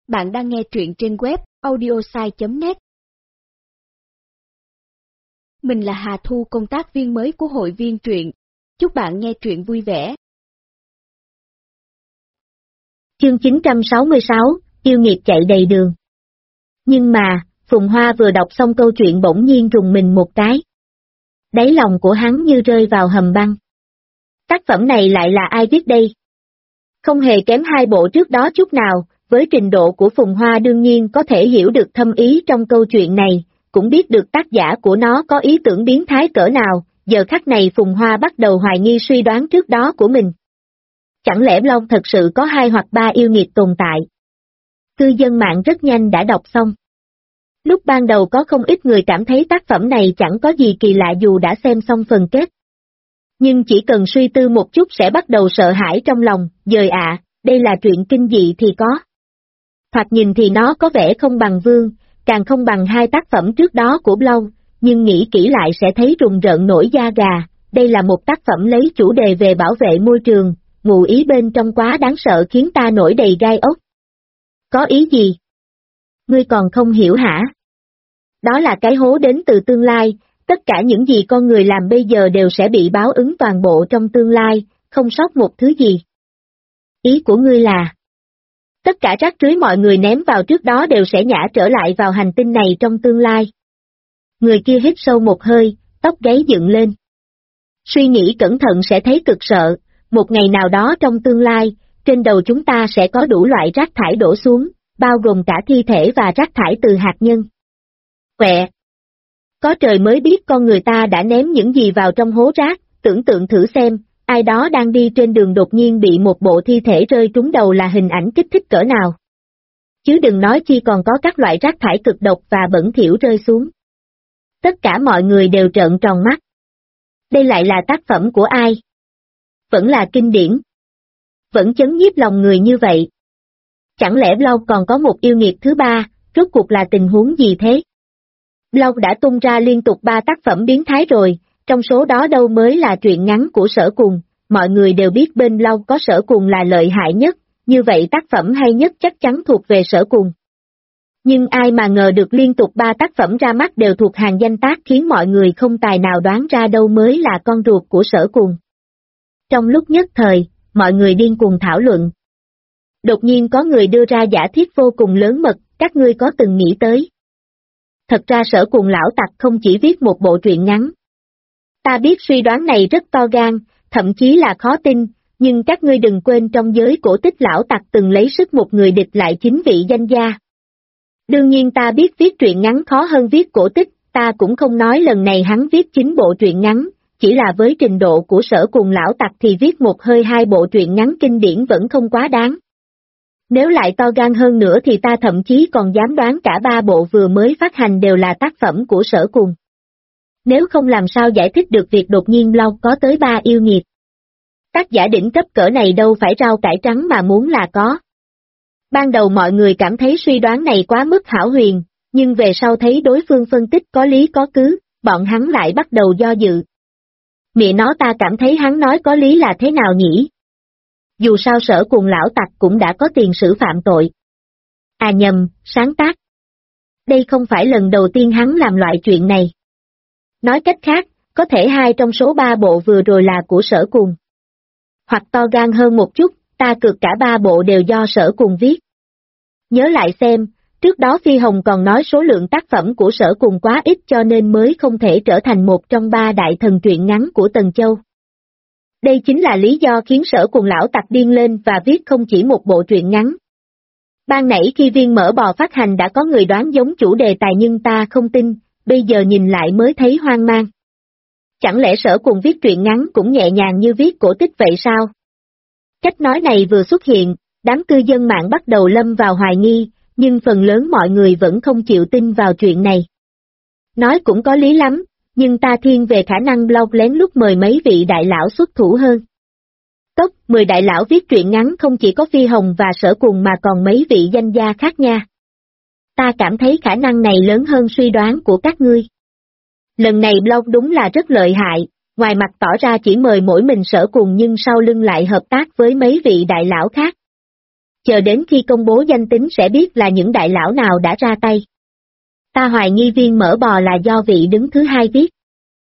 Bạn đang nghe truyện trên web audiosai.net. Mình là Hà Thu, công tác viên mới của hội viên truyện. Chúc bạn nghe truyện vui vẻ. Chương 966, yêu nghiệt chạy đầy đường. Nhưng mà, Phùng Hoa vừa đọc xong câu chuyện bỗng nhiên rùng mình một cái. Đáy lòng của hắn như rơi vào hầm băng. Tác phẩm này lại là ai viết đây? Không hề kém hai bộ trước đó chút nào, với trình độ của Phùng Hoa đương nhiên có thể hiểu được thâm ý trong câu chuyện này, cũng biết được tác giả của nó có ý tưởng biến thái cỡ nào, giờ khắc này Phùng Hoa bắt đầu hoài nghi suy đoán trước đó của mình. Chẳng lẽ Long thật sự có 2 hoặc 3 yêu nghiệt tồn tại? Cư dân mạng rất nhanh đã đọc xong. Lúc ban đầu có không ít người cảm thấy tác phẩm này chẳng có gì kỳ lạ dù đã xem xong phần kết. Nhưng chỉ cần suy tư một chút sẽ bắt đầu sợ hãi trong lòng, dời ạ, đây là truyện kinh dị thì có. Thoạt nhìn thì nó có vẻ không bằng Vương, càng không bằng 2 tác phẩm trước đó của Long, nhưng nghĩ kỹ lại sẽ thấy rùng rợn nổi da gà, đây là một tác phẩm lấy chủ đề về bảo vệ môi trường, ngụ ý bên trong quá đáng sợ khiến ta nổi đầy gai ốc. Có ý gì? Ngươi còn không hiểu hả? Đó là cái hố đến từ tương lai, tất cả những gì con người làm bây giờ đều sẽ bị báo ứng toàn bộ trong tương lai, không sót một thứ gì. Ý của ngươi là, tất cả rác rưới mọi người ném vào trước đó đều sẽ nhả trở lại vào hành tinh này trong tương lai. Người kia hít sâu một hơi, tóc gáy dựng lên. Suy nghĩ cẩn thận sẽ thấy cực sợ, một ngày nào đó trong tương lai, trên đầu chúng ta sẽ có đủ loại rác thải đổ xuống, bao gồm cả thi thể và rác thải từ hạt nhân. Quẹ! Có trời mới biết con người ta đã ném những gì vào trong hố rác, tưởng tượng thử xem, ai đó đang đi trên đường đột nhiên bị một bộ thi thể rơi trúng đầu là hình ảnh kích thích cỡ nào. Chứ đừng nói chi còn có các loại rác thải cực độc và bẩn thỉu rơi xuống. Tất cả mọi người đều trợn tròn mắt. Đây lại là tác phẩm của ai? Vẫn là kinh điển. Vẫn chấn nhiếp lòng người như vậy. Chẳng lẽ Long còn có một yêu nghiệt thứ ba, rốt cuộc là tình huống gì thế? Long đã tung ra liên tục 3 tác phẩm biến thái rồi, trong số đó đâu mới là truyện ngắn của Sở Cùng, mọi người đều biết bên Long có Sở Cùng là lợi hại nhất, như vậy tác phẩm hay nhất chắc chắn thuộc về Sở Cùng. Nhưng ai mà ngờ được liên tục 3 tác phẩm ra mắt đều thuộc hàng danh tác khiến mọi người không tài nào đoán ra đâu mới là con ruột của Sở Cùng. Trong lúc nhất thời, mọi người điên cuồng thảo luận. Đột nhiên có người đưa ra giả thiết vô cùng lớn mật, các ngươi có từng nghĩ tới. Thật ra Sở Cùng lão tặc không chỉ viết một bộ truyện ngắn. Ta biết suy đoán này rất to gan, thậm chí là khó tin, nhưng các ngươi đừng quên trong giới cổ tích lão tặc từng lấy sức một người địch lại 9 vị danh gia. Đương nhiên ta biết viết truyện ngắn khó hơn viết cổ tích, ta cũng không nói lần này hắn viết 9 bộ truyện ngắn, chỉ là với trình độ của Sở Cùng lão tặc thì viết một hơi 2 bộ truyện ngắn kinh điển vẫn không quá đáng. Nếu lại to gan hơn nữa thì ta thậm chí còn dám đoán cả 3 bộ vừa mới phát hành đều là tác phẩm của Sở Cùng. Nếu không làm sao giải thích được việc đột nhiên Long có tới 3 yêu nghiệt. Tác giả đỉnh cấp cỡ này đâu phải rau cải trắng mà muốn là có. Ban đầu mọi người cảm thấy suy đoán này quá mức hão huyền, nhưng về sau thấy đối phương phân tích có lý có cứ, bọn hắn lại bắt đầu do dự. Mẹ nó ta cảm thấy hắn nói có lý là thế nào nhỉ? Dù sao Sở Cùng lão tặc cũng đã có tiền sử phạm tội. À nhầm, sáng tác. Đây không phải lần đầu tiên hắn làm loại chuyện này. Nói cách khác, có thể 2 trong số 3 bộ vừa rồi là của Sở Cùng. Hoặc to gan hơn một chút, ta cược cả 3 bộ đều do Sở Cùng viết. Nhớ lại xem, trước đó Phi Hồng còn nói số lượng tác phẩm của Sở Cùng quá ít cho nên mới không thể trở thành một trong 3 đại thần truyện ngắn của Tần Châu. Đây chính là lý do khiến Sở Cùng lão tặc điên lên và viết không chỉ một bộ truyện ngắn. Ban nãy khi Viên Mở Bò phát hành đã có người đoán giống chủ đề tài nhưng ta không tin, bây giờ nhìn lại mới thấy hoang mang. Chẳng lẽ Sở Cùng viết truyện ngắn cũng nhẹ nhàng như viết cổ tích vậy sao? Cách nói này vừa xuất hiện, đám cư dân mạng bắt đầu lâm vào hoài nghi, nhưng phần lớn mọi người vẫn không chịu tin vào chuyện này. Nói cũng có lý lắm, nhưng ta thiên về khả năng Long lén lút mời mấy vị đại lão xuất thủ hơn. Top 10 đại lão viết truyện ngắn không chỉ có Phi Hồng và Sở Cùng mà còn mấy vị danh gia khác nha. Ta cảm thấy khả năng này lớn hơn suy đoán của các ngươi. Lần này Long đúng là rất lợi hại, ngoài mặt tỏ ra chỉ mời mỗi mình Sở Cùng nhưng sau lưng lại hợp tác với mấy vị đại lão khác. chờ đến khi công bố danh tính sẽ biết là những đại lão nào đã ra tay. Ta hoài nghi viên mỡ bò là do vị đứng thứ hai viết.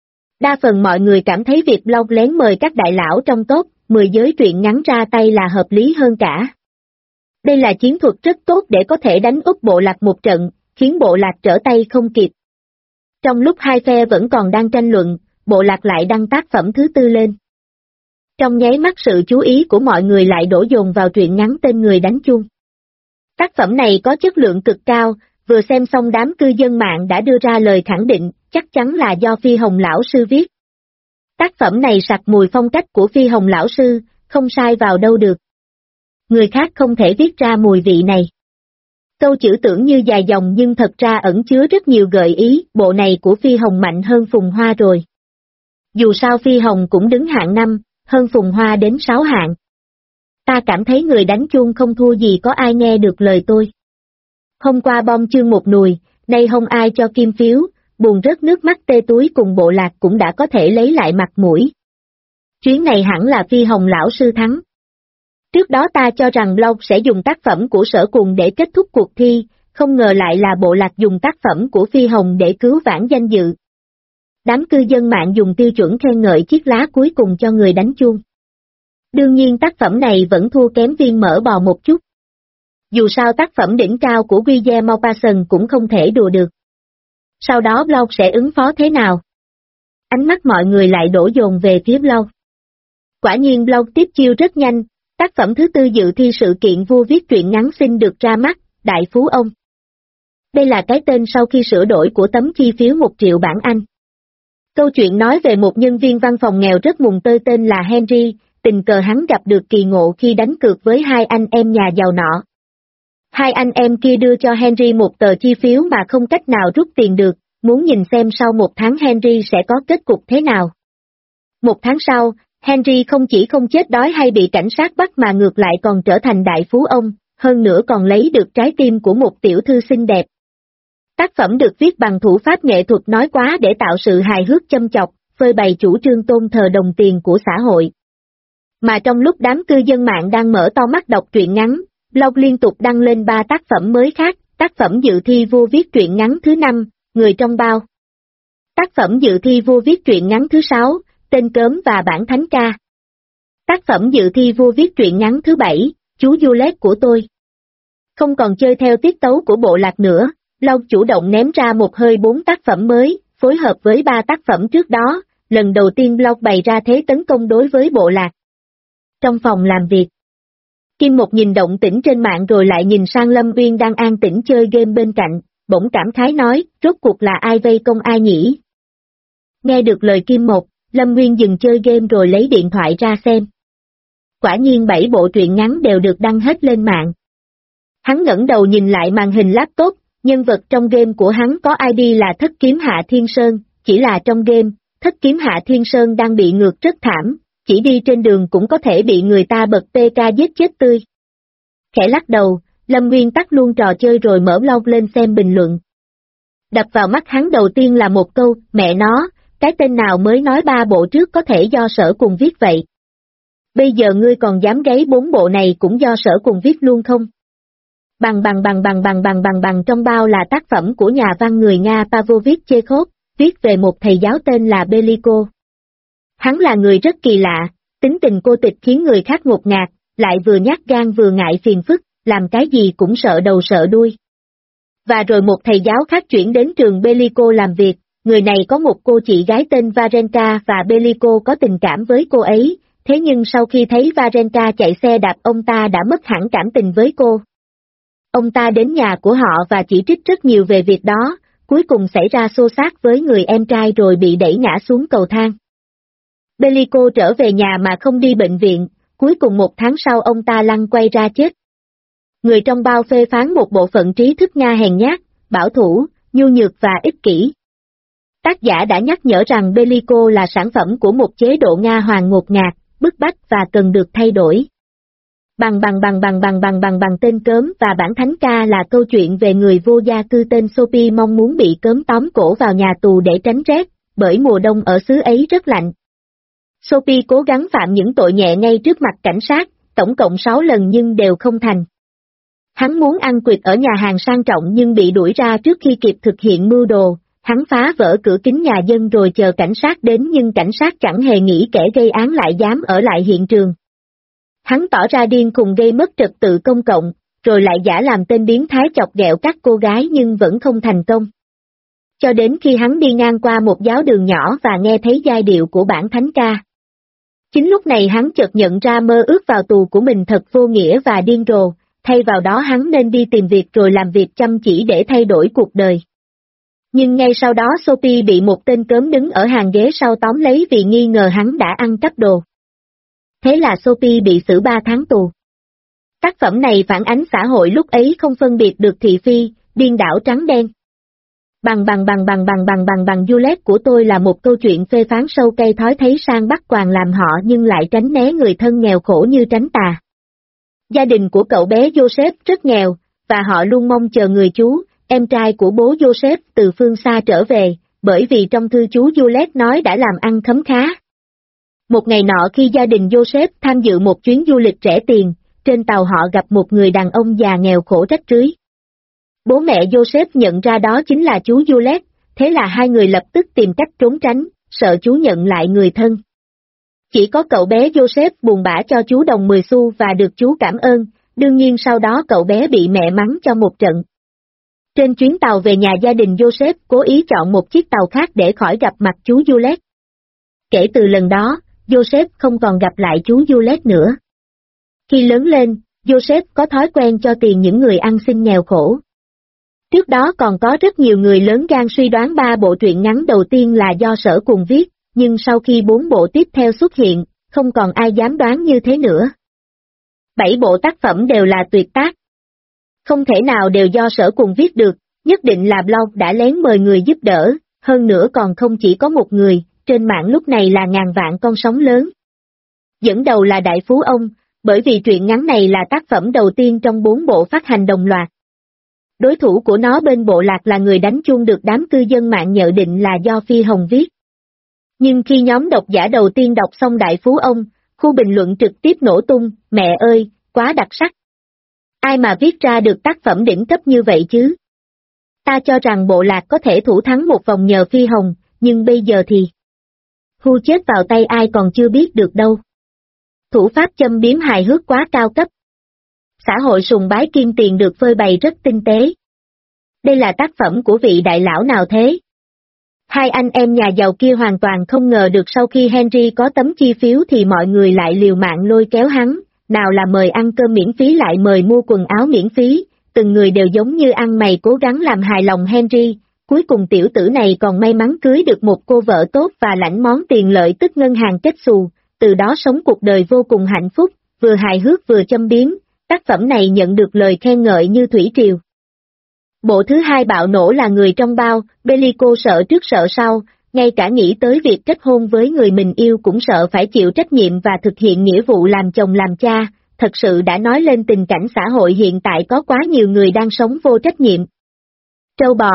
Đa phần mọi người cảm thấy việc blog lén mời các đại lão trong top 10 giới truyện ngắn ra tay là hợp lý hơn cả. Đây là chiến thuật rất tốt để có thể đánh úp bộ lạc một trận, khiến bộ lạc trở tay không kịp. Trong lúc hai phe vẫn còn đang tranh luận, bộ lạc lại đăng tác phẩm thứ tư lên. Trong nháy mắt sự chú ý của mọi người lại đổ dồn vào truyện ngắn tên Người Đánh Chuông. Tác phẩm này có chất lượng cực cao, vừa xem xong đám cư dân mạng đã đưa ra lời khẳng định, chắc chắn là do Phi Hồng Lão Sư viết. Tác phẩm này sặc mùi phong cách của Phi Hồng Lão Sư, không sai vào đâu được. Người khác không thể viết ra mùi vị này. Câu chữ tưởng như dài dòng nhưng thật ra ẩn chứa rất nhiều gợi ý, bộ này của Phi Hồng mạnh hơn Phùng Hoa rồi. Dù sao Phi Hồng cũng đứng hạng 5, hơn Phùng Hoa đến 6 hạng. Ta cảm thấy Người Đánh Chuông không thua gì có ai nghe được lời tôi. Hôm qua bom chương một nùi, nay không ai cho kim phiếu, buồn rớt nước mắt tê túi cùng bộ lạc cũng đã có thể lấy lại mặt mũi. Chuyến này hẳn là Phi Hồng Lão Sư thắng. Trước đó ta cho rằng blog sẽ dùng tác phẩm của Sở Cùng để kết thúc cuộc thi, không ngờ lại là bộ lạc dùng tác phẩm của Phi Hồng để cứu vãn danh dự. Đám cư dân mạng dùng tiêu chuẩn khen ngợi chiếc lá cuối cùng cho Người Đánh Chuông. Đương nhiên tác phẩm này vẫn thua kém Viên Mỡ Bò một chút. Dù sao tác phẩm đỉnh cao của Guillermo Maupassant cũng không thể đùa được. Sau đó blog sẽ ứng phó thế nào? Ánh mắt mọi người lại đổ dồn về phía blog. Quả nhiên blog tiếp chiêu rất nhanh, tác phẩm thứ tư dự thi sự kiện vua viết truyện ngắn xin được ra mắt, Đại Phú Ông. Đây là cái tên sau khi sửa đổi của tấm chi phiếu 1 triệu bảng Anh. Câu chuyện nói về một nhân viên văn phòng nghèo rất mùng tơi tên là Henry, tình cờ hắn gặp được kỳ ngộ khi đánh cược với hai anh em nhà giàu nọ. Hai anh em kia đưa cho Henry một tờ chi phiếu mà không cách nào rút tiền được, muốn nhìn xem sau 1 tháng Henry sẽ có kết cục thế nào. 1 tháng sau, Henry không chỉ không chết đói hay bị cảnh sát bắt mà ngược lại còn trở thành đại phú ông, hơn nữa còn lấy được trái tim của một tiểu thư xinh đẹp. Tác phẩm được viết bằng thủ pháp nghệ thuật nói quá để tạo sự hài hước châm chọc, phơi bày chủ trương tôn thờ đồng tiền của xã hội. Mà trong lúc đám cư dân mạng đang mở to mắt đọc truyện ngắn, blog liên tục đăng lên 3 tác phẩm mới khác, tác phẩm dự thi vua viết truyện ngắn thứ 5, Người Trong Bao. Tác phẩm dự thi vua viết truyện ngắn thứ 6, Tên Cớm và Bản Thánh Ca. Tác phẩm dự thi vua viết truyện ngắn thứ 7, Chú Juliet của tôi. Không còn chơi theo tiết tấu của bộ lạc nữa, blog chủ động ném ra một hơi 4 tác phẩm mới, phối hợp với 3 tác phẩm trước đó, lần đầu tiên blog bày ra thế tấn công đối với bộ lạc. Trong phòng làm việc, Kim Một nhìn động tĩnh trên mạng rồi lại nhìn sang Lâm Uyên đang an tĩnh chơi game bên cạnh, bỗng cảm khái nói, rốt cuộc là ai vây công ai nhỉ? Nghe được lời Kim Một, Lâm Uyên dừng chơi game rồi lấy điện thoại ra xem. Quả nhiên 7 bộ truyện ngắn đều được đăng hết lên mạng. Hắn ngẩng đầu nhìn lại màn hình laptop, nhân vật trong game của hắn có ID là Thất Kiếm Hạ Thiên Sơn, chỉ là trong game, Thất Kiếm Hạ Thiên Sơn đang bị ngược rất thảm, chỉ đi trên đường cũng có thể bị người ta bật PK giết chết tươi. Khẽ lắc đầu, Lâm Nguyên tắt luôn trò chơi rồi mở blog lên xem bình luận. Đập vào mắt hắn đầu tiên là một câu, mẹ nó, cái tên nào mới nói 3 bộ trước có thể do Sở Cùng viết vậy. Bây giờ ngươi còn dám gáy 4 bộ này cũng do Sở Cùng viết luôn không? Bằng trong bao là tác phẩm của nhà văn người Nga Pavlovich Chekhov, viết về một thầy giáo tên là Beliko. Hắn là người rất kỳ lạ, tính tình cô tịch khiến người khác ngột ngạt, lại vừa nhát gan vừa ngại phiền phức, làm cái gì cũng sợ đầu sợ đuôi. Và rồi một thầy giáo khác chuyển đến trường Beliko làm việc, người này có một cô chị gái tên Varenka và Beliko có tình cảm với cô ấy, thế nhưng sau khi thấy Varenka chạy xe đạp ông ta đã mất hẳn cảm tình với cô. Ông ta đến nhà của họ và chỉ trích rất nhiều về việc đó, cuối cùng xảy ra xô xát với người em trai rồi bị đẩy ngã xuống cầu thang. Beliko trở về nhà mà không đi bệnh viện, cuối cùng 1 tháng sau ông ta lăn quay ra chết. Người trong bao phê phán một bộ phận trí thức Nga hèn nhát, bảo thủ, nhu nhược và ích kỷ. Tác giả đã nhắc nhở rằng Beliko là sản phẩm của một chế độ Nga hoàng ngột ngạt, bức bách và cần được thay đổi. Bằng Tên Cớm và Bản Thánh Ca là câu chuyện về người vô gia cư tên Sophie mong muốn bị cớm tóm cổ vào nhà tù để tránh rét, bởi mùa đông ở xứ ấy rất lạnh. Sophie cố gắng phạm những tội nhẹ ngay trước mặt cảnh sát, tổng cộng 6 lần nhưng đều không thành. Hắn muốn ăn quỵt ở nhà hàng sang trọng nhưng bị đuổi ra trước khi kịp thực hiện mưu đồ, hắn phá vỡ cửa kính nhà dân rồi chờ cảnh sát đến nhưng cảnh sát chẳng hề nghĩ kẻ gây án lại dám ở lại hiện trường. Hắn tỏ ra điên khùng gây mất trật tự công cộng, rồi lại giả làm tên biến thái chọc ghẹo các cô gái nhưng vẫn không thành công. Cho đến khi hắn đi ngang qua một giáo đường nhỏ và nghe thấy giai điệu của bản thánh ca. Chính lúc này hắn chợt nhận ra mơ ước vào tù của mình thật vô nghĩa và điên rồ, thay vào đó hắn nên đi tìm việc rồi làm việc chăm chỉ để thay đổi cuộc đời. Nhưng ngay sau đó Sophie bị một tên cớm đứng ở hàng ghế sau tóm lấy vì nghi ngờ hắn đã ăn cắp đồ. Thế là Sophie bị xử 3 tháng tù. Tác phẩm này phản ánh xã hội lúc ấy không phân biệt được thị phi, điên đảo trắng đen. Bằng Juliet của tôi là một câu chuyện phê phán sâu cay thói thấy sang bắt quàng làm họ nhưng lại tránh né người thân nghèo khổ như tránh tà. Gia đình của cậu bé Joseph rất nghèo, và họ luôn mong chờ người chú, em trai của bố Joseph từ phương xa trở về, bởi vì trong thư chú Juliet nói đã làm ăn khấm khá. Một ngày nọ khi gia đình Joseph tham dự một chuyến du lịch rẻ tiền, trên tàu họ gặp một người đàn ông già nghèo khổ rách rưới. Bố mẹ Joseph nhận ra đó chính là chú Juliet, thế là hai người lập tức tìm cách trốn tránh, sợ chú nhận lại người thân. Chỉ có cậu bé Joseph buồn bã cho chú đồng 10 xu và được chú cảm ơn, đương nhiên sau đó cậu bé bị mẹ mắng cho một trận. Trên chuyến tàu về nhà gia đình Joseph cố ý chọn một chiếc tàu khác để khỏi gặp mặt chú Juliet. Kể từ lần đó, Joseph không còn gặp lại chú Juliet nữa. Khi lớn lên, Joseph có thói quen cho tiền những người ăn xin nghèo khổ. Trước đó còn có rất nhiều người lớn gan suy đoán 3 bộ truyện ngắn đầu tiên là do Sở Cùng viết, nhưng sau khi 4 bộ tiếp theo xuất hiện, không còn ai dám đoán như thế nữa. 7 bộ tác phẩm đều là tuyệt tác. Không thể nào đều do Sở Cùng viết được, nhất định là blog đã lén mời người giúp đỡ, hơn nữa còn không chỉ có một người, trên mạng lúc này là ngàn vạn con sóng lớn. Dẫn đầu là Đại Phú Ông, bởi vì truyện ngắn này là tác phẩm đầu tiên trong 4 bộ phát hành đồng loạt. Đối thủ của nó bên bộ lạc là người đánh chuông được đám cư dân mạng nhận định là do Phi Hồng viết. Nhưng khi nhóm độc giả đầu tiên đọc xong Đại Phú Ông, khu bình luận trực tiếp nổ tung, mẹ ơi, quá đặc sắc. Ai mà viết ra được tác phẩm đỉnh cấp như vậy chứ? Ta cho rằng bộ lạc có thể thủ thắng một vòng nhờ Phi Hồng, nhưng bây giờ thì... Hu chết vào tay ai còn chưa biết được đâu. Thủ pháp châm biếm hài hước quá cao cấp. Xã hội sùng bái kim tiền được phơi bày rất tinh tế. Đây là tác phẩm của vị đại lão nào thế? Hai anh em nhà giàu kia hoàn toàn không ngờ được sau khi Henry có tấm chi phiếu thì mọi người lại liều mạng lôi kéo hắn, nào là mời ăn cơm miễn phí lại mời mua quần áo miễn phí, từng người đều giống như ăn mày cố gắng làm hài lòng Henry, cuối cùng tiểu tử này còn may mắn cưới được một cô vợ tốt và lãnh món tiền lợi tức ngân hàng kết xù, từ đó sống cuộc đời vô cùng hạnh phúc, vừa hài hước vừa châm biếm, tác phẩm này nhận được lời khen ngợi như thủy triều. Bộ thứ hai bạo nổ là Người trong bao, Bellico sợ trước sợ sau, ngay cả nghĩ tới việc kết hôn với người mình yêu cũng sợ phải chịu trách nhiệm và thực hiện nghĩa vụ làm chồng làm cha, thật sự đã nói lên tình cảnh xã hội hiện tại có quá nhiều người đang sống vô trách nhiệm. Trâu bò.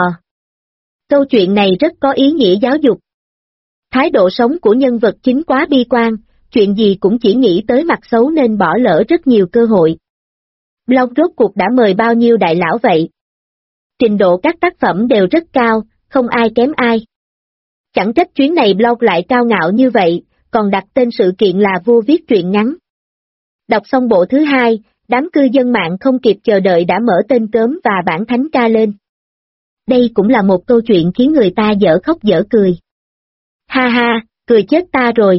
Câu chuyện này rất có ý nghĩa giáo dục. Thái độ sống của nhân vật chính quá bi quan, chuyện gì cũng chỉ nghĩ tới mặt xấu nên bỏ lỡ rất nhiều cơ hội. Blog rốt cuộc đã mời bao nhiêu đại lão vậy? Trình độ các tác phẩm đều rất cao, không ai kém ai. Chẳng trách chuyến này blog lại cao ngạo như vậy, còn đặt tên sự kiện là vua viết truyện ngắn. Đọc xong bộ thứ hai, đám cư dân mạng không kịp chờ đợi đã mở tên cớm và bản thánh ca lên. Đây cũng là một câu chuyện khiến người ta dở khóc dở cười. Ha ha, cười chết ta rồi.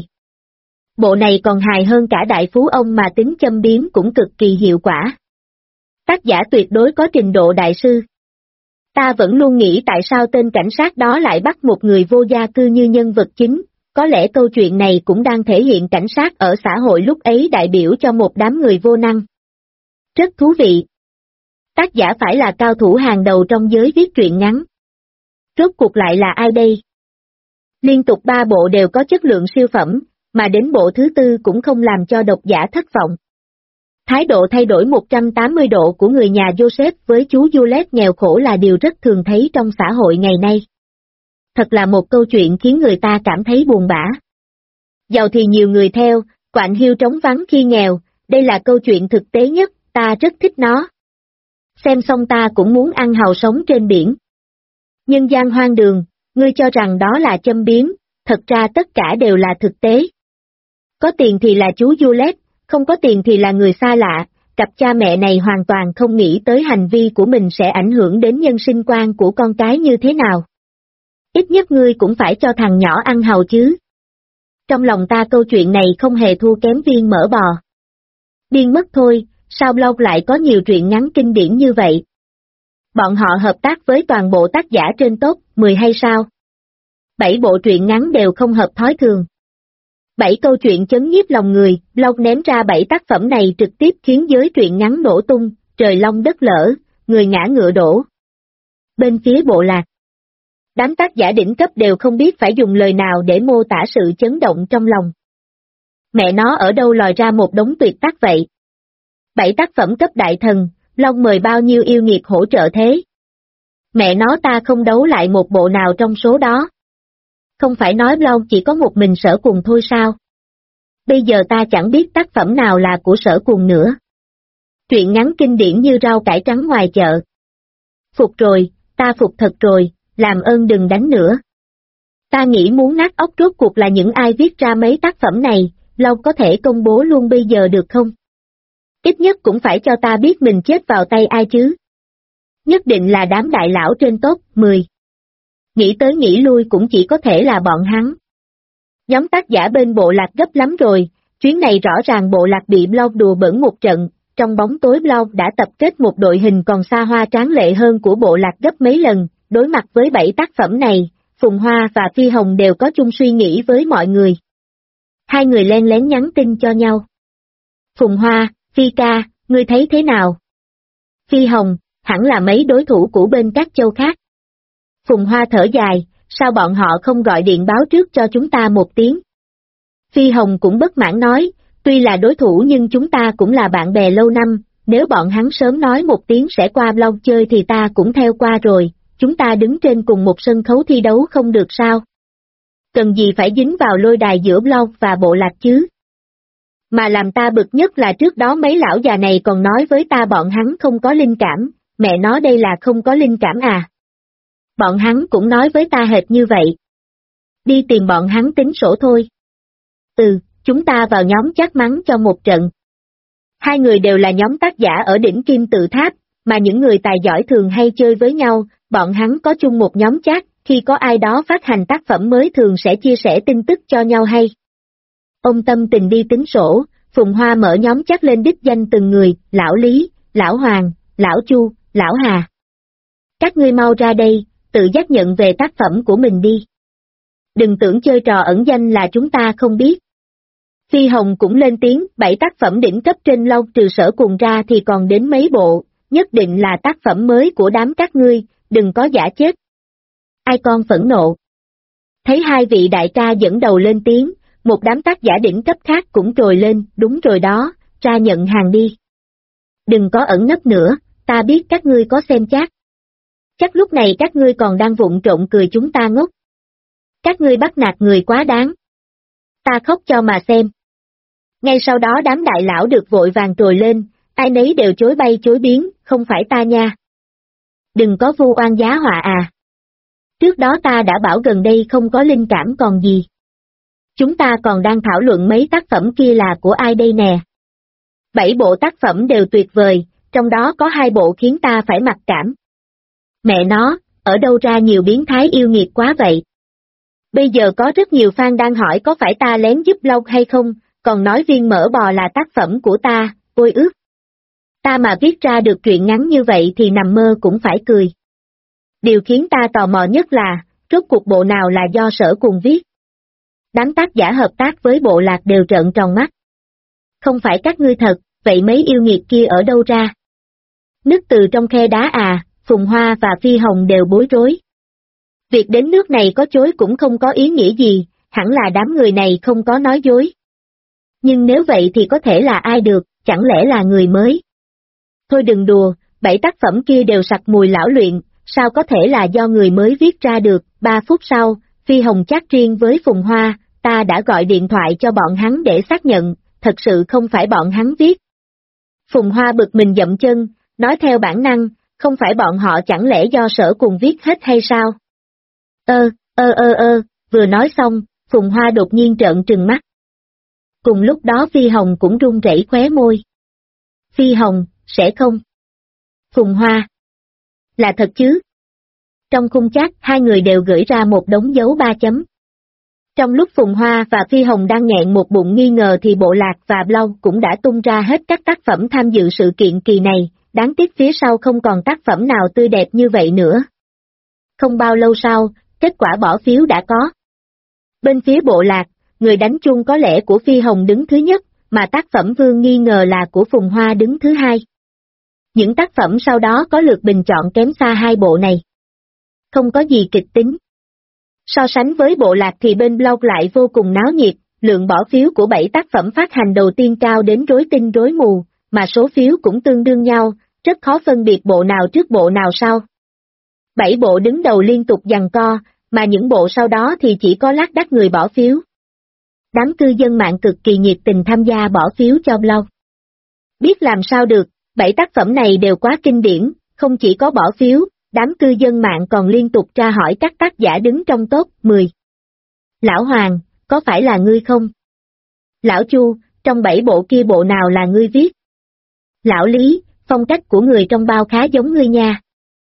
Bộ này còn hài hơn cả Đại Phú Ông mà tính châm biếm cũng cực kỳ hiệu quả. Tác giả tuyệt đối có trình độ đại sư. Ta vẫn luôn nghĩ tại sao tên cảnh sát đó lại bắt một người vô gia cư như nhân vật chính, có lẽ câu chuyện này cũng đang thể hiện cảnh sát ở xã hội lúc ấy đại biểu cho một đám người vô năng. Rất thú vị. Tác giả phải là cao thủ hàng đầu trong giới viết truyện ngắn. Rốt cuộc lại là ai đây? Liên tục 3 bộ đều có chất lượng siêu phẩm, mà đến bộ thứ 4 cũng không làm cho độc giả thất vọng. Thái độ thay đổi 180 độ của người nhà Joseph với chú Juliet nghèo khổ là điều rất thường thấy trong xã hội ngày nay. Thật là một câu chuyện khiến người ta cảm thấy buồn bã. Giàu thì nhiều người theo, quạnh hiu trống vắng khi nghèo, đây là câu chuyện thực tế nhất, ta rất thích nó. Xem xong ta cũng muốn ăn hàu sống trên biển. Nhân gian hoang đường, ngươi cho rằng đó là châm biếm, thật ra tất cả đều là thực tế. Có tiền thì là chú Juliet, không có tiền thì là người xa lạ, cặp cha mẹ này hoàn toàn không nghĩ tới hành vi của mình sẽ ảnh hưởng đến nhân sinh quan của con cái như thế nào. Ít nhất ngươi cũng phải cho thằng nhỏ ăn hàu chứ. Trong lòng ta câu chuyện này không hề thua kém viên mỡ bò. Điên mất thôi, sao blog lại có nhiều truyện ngắn kinh điển như vậy? Bọn họ hợp tác với toàn bộ tác giả trên top 10 hay sao? 7 bộ truyện ngắn đều không hợp thói thường. 7 câu chuyện chấn nhiếp lòng người, blog ném ra 7 tác phẩm này trực tiếp khiến giới truyện ngắn nổ tung, trời long đất lở, người ngã ngựa đổ. Bên phía bộ lạc, đám tác giả đỉnh cấp đều không biết phải dùng lời nào để mô tả sự chấn động trong lòng. Mẹ nó ở đâu lòi ra một đống tuyệt tác vậy? 7 tác phẩm cấp đại thần, Long mời bao nhiêu yêu nghiệt hỗ trợ thế? Mẹ nó ta không đấu lại một bộ nào trong số đó. Không phải nói Long chỉ có một mình Sở Cùng thôi sao? Bây giờ ta chẳng biết tác phẩm nào là của Sở Cùng nữa. Truyện ngắn kinh điển như rau cải trắng ngoài chợ. Phục rồi, ta phục thật rồi, làm ơn đừng đánh nữa. Ta nghĩ muốn nát óc rốt cuộc là những ai viết ra mấy tác phẩm này, Long có thể công bố luôn bây giờ được không? Ít nhất cũng phải cho ta biết mình chết vào tay ai chứ. Nhất định là đám đại lão trên top 10. Nghĩ tới nghĩ lui cũng chỉ có thể là bọn hắn. Nhóm tác giả bên bộ lạc gấp lắm rồi, chuyến này rõ ràng bộ lạc bị blog đùa bỡn một trận, trong bóng tối blog đã tập kết một đội hình còn xa hoa tráng lệ hơn của bộ lạc gấp mấy lần, đối mặt với 7 tác phẩm này, Phùng Hoa và Phi Hồng đều có chung suy nghĩ với mọi người. Hai người len lén nhắn tin cho nhau. Phùng Hoa, Phi ca, ngươi thấy thế nào? Phi Hồng, hẳn là mấy đối thủ của bên các châu khác. Phùng Hoa thở dài, sao bọn họ không gọi điện báo trước cho chúng ta một tiếng? Phi Hồng cũng bất mãn nói, tuy là đối thủ nhưng chúng ta cũng là bạn bè lâu năm, nếu bọn hắn sớm nói một tiếng sẽ qua blog chơi thì ta cũng theo qua rồi, chúng ta đứng trên cùng một sân khấu thi đấu không được sao? Cần gì phải dính vào lôi đài giữa blog và bộ lạc chứ? Mà làm ta bực nhất là trước đó mấy lão già này còn nói với ta bọn hắn không có linh cảm, mẹ nó đây là không có linh cảm à? Bọn hắn cũng nói với ta hệt như vậy. Đi tìm bọn hắn tính sổ thôi. Chúng ta vào nhóm chat mắng cho một trận. Hai người đều là nhóm tác giả ở đỉnh Kim Tự Tháp, mà những người tài giỏi thường hay chơi với nhau, bọn hắn có chung một nhóm chat, khi có ai đó phát hành tác phẩm mới thường sẽ chia sẻ tin tức cho nhau hay. Ông tâm tình đi tính sổ, Phùng Hoa mở nhóm chat lên đích danh từng người, lão Lý, lão Hoàng, lão Chu, lão Hà. Các ngươi mau ra đây, tự giác nhận về tác phẩm của mình đi. Đừng tưởng chơi trò ẩn danh là chúng ta không biết. Phi Hồng cũng lên tiếng, 7 tác phẩm đỉnh cấp trên log trừ Sở Cùng ra thì còn đến mấy bộ, nhất định là tác phẩm mới của đám các ngươi, đừng có giả chết. Ai con phẫn nộ. Thấy hai vị đại ca dẫn đầu lên tiếng, một đám tác giả đỉnh cấp khác cũng trồi lên, đúng rồi đó, ra nhận hàng đi. Đừng có ẩn nấp nữa, ta biết các ngươi có xem chat. Chắc lúc này các ngươi còn đang vụng trộn cười chúng ta ngốc. Các ngươi bắt nạt người quá đáng. Ta khóc cho mà xem. Ngay sau đó đám đại lão được vội vàng trồi lên, ai nấy đều chối bay chối biến, không phải ta nha. Đừng có vu oan giá họa à. Trước đó ta đã bảo gần đây không có linh cảm còn gì. Chúng ta còn đang thảo luận mấy tác phẩm kia là của ai đây nè. 7 bộ tác phẩm đều tuyệt vời, trong đó có 2 bộ khiến ta phải mặc cảm. Mẹ nó, ở đâu ra nhiều biến thái yêu nghiệt quá vậy? Bây giờ có rất nhiều fan đang hỏi có phải ta lén giúp blog hay không, còn nói viên mỡ bò là tác phẩm của ta, ôi ước. Ta mà viết ra được truyện ngắn như vậy thì nằm mơ cũng phải cười. Điều khiến ta tò mò nhất là, rốt cuộc bộ nào là do Sở Cùng viết. Đám tác giả hợp tác với bộ lạc đều trợn tròn mắt. Không phải các ngươi thật, vậy mấy yêu nghiệt kia ở đâu ra? Nứt từ trong khe đá à, Phùng Hoa và Phi Hồng đều bối rối. Việc đến nước này có chối cũng không có ý nghĩa gì, hẳn là đám người này không có nói dối. Nhưng nếu vậy thì có thể là ai được, chẳng lẽ là người mới? Thôi đừng đùa, 7 tác phẩm kia đều sặc mùi lão luyện, sao có thể là do người mới viết ra được? 3 phút sau, Phi Hồng chat riêng với Phùng Hoa, ta đã gọi điện thoại cho bọn hắn để xác nhận, thật sự không phải bọn hắn viết. Phùng Hoa bực mình dậm chân, nói theo bản năng, không phải bọn họ chẳng lẽ do Sở Cùng viết hết hay sao? Vừa nói xong, Phùng Hoa đột nhiên trợn trừng mắt. Cùng lúc đó Phi Hồng cũng run rẩy khóe môi. Phi Hồng, sẽ không? Phùng Hoa. Là thật chứ? Trong khung chat hai người đều gửi ra một đống dấu 3 chấm. Trong lúc Phùng Hoa và Phi Hồng đang nghẹn một bụng nghi ngờ thì Bộ Lạc và Blau cũng đã tung ra hết các tác phẩm tham dự sự kiện kỳ này, đáng tiếc phía sau không còn tác phẩm nào tươi đẹp như vậy nữa. Không bao lâu sau, kết quả bỏ phiếu đã có. Bên phía Bộ Lạc, người đánh chung có lẽ của Phi Hồng đứng thứ nhất, mà tác phẩm Vương nghi ngờ là của Phùng Hoa đứng thứ hai. Những tác phẩm sau đó có lượt bình chọn kém xa hai bộ này. Không có gì kịch tính. So sánh với Bộ Lạc thì bên blog lại vô cùng náo nhiệt, lượng bỏ phiếu của 7 tác phẩm phát hành đầu tiên cao đến rối tinh rối mù, mà số phiếu cũng tương đương nhau, rất khó phân biệt bộ nào trước bộ nào sau. 7 bộ đứng đầu liên tục giằng co, mà những bộ sau đó thì chỉ có lác đác người bỏ phiếu. Đám cư dân mạng cực kỳ nhiệt tình tham gia bỏ phiếu cho blog. Biết làm sao được, 7 tác phẩm này đều quá kinh điển, không chỉ có bỏ phiếu, đám cư dân mạng còn liên tục tra hỏi các tác giả đứng trong top 10. Lão Hoàng, có phải là ngươi không? Lão Chu, trong 7 bộ kia bộ nào là ngươi viết? Lão Lý, phong cách của người trong bao khá giống ngươi nha.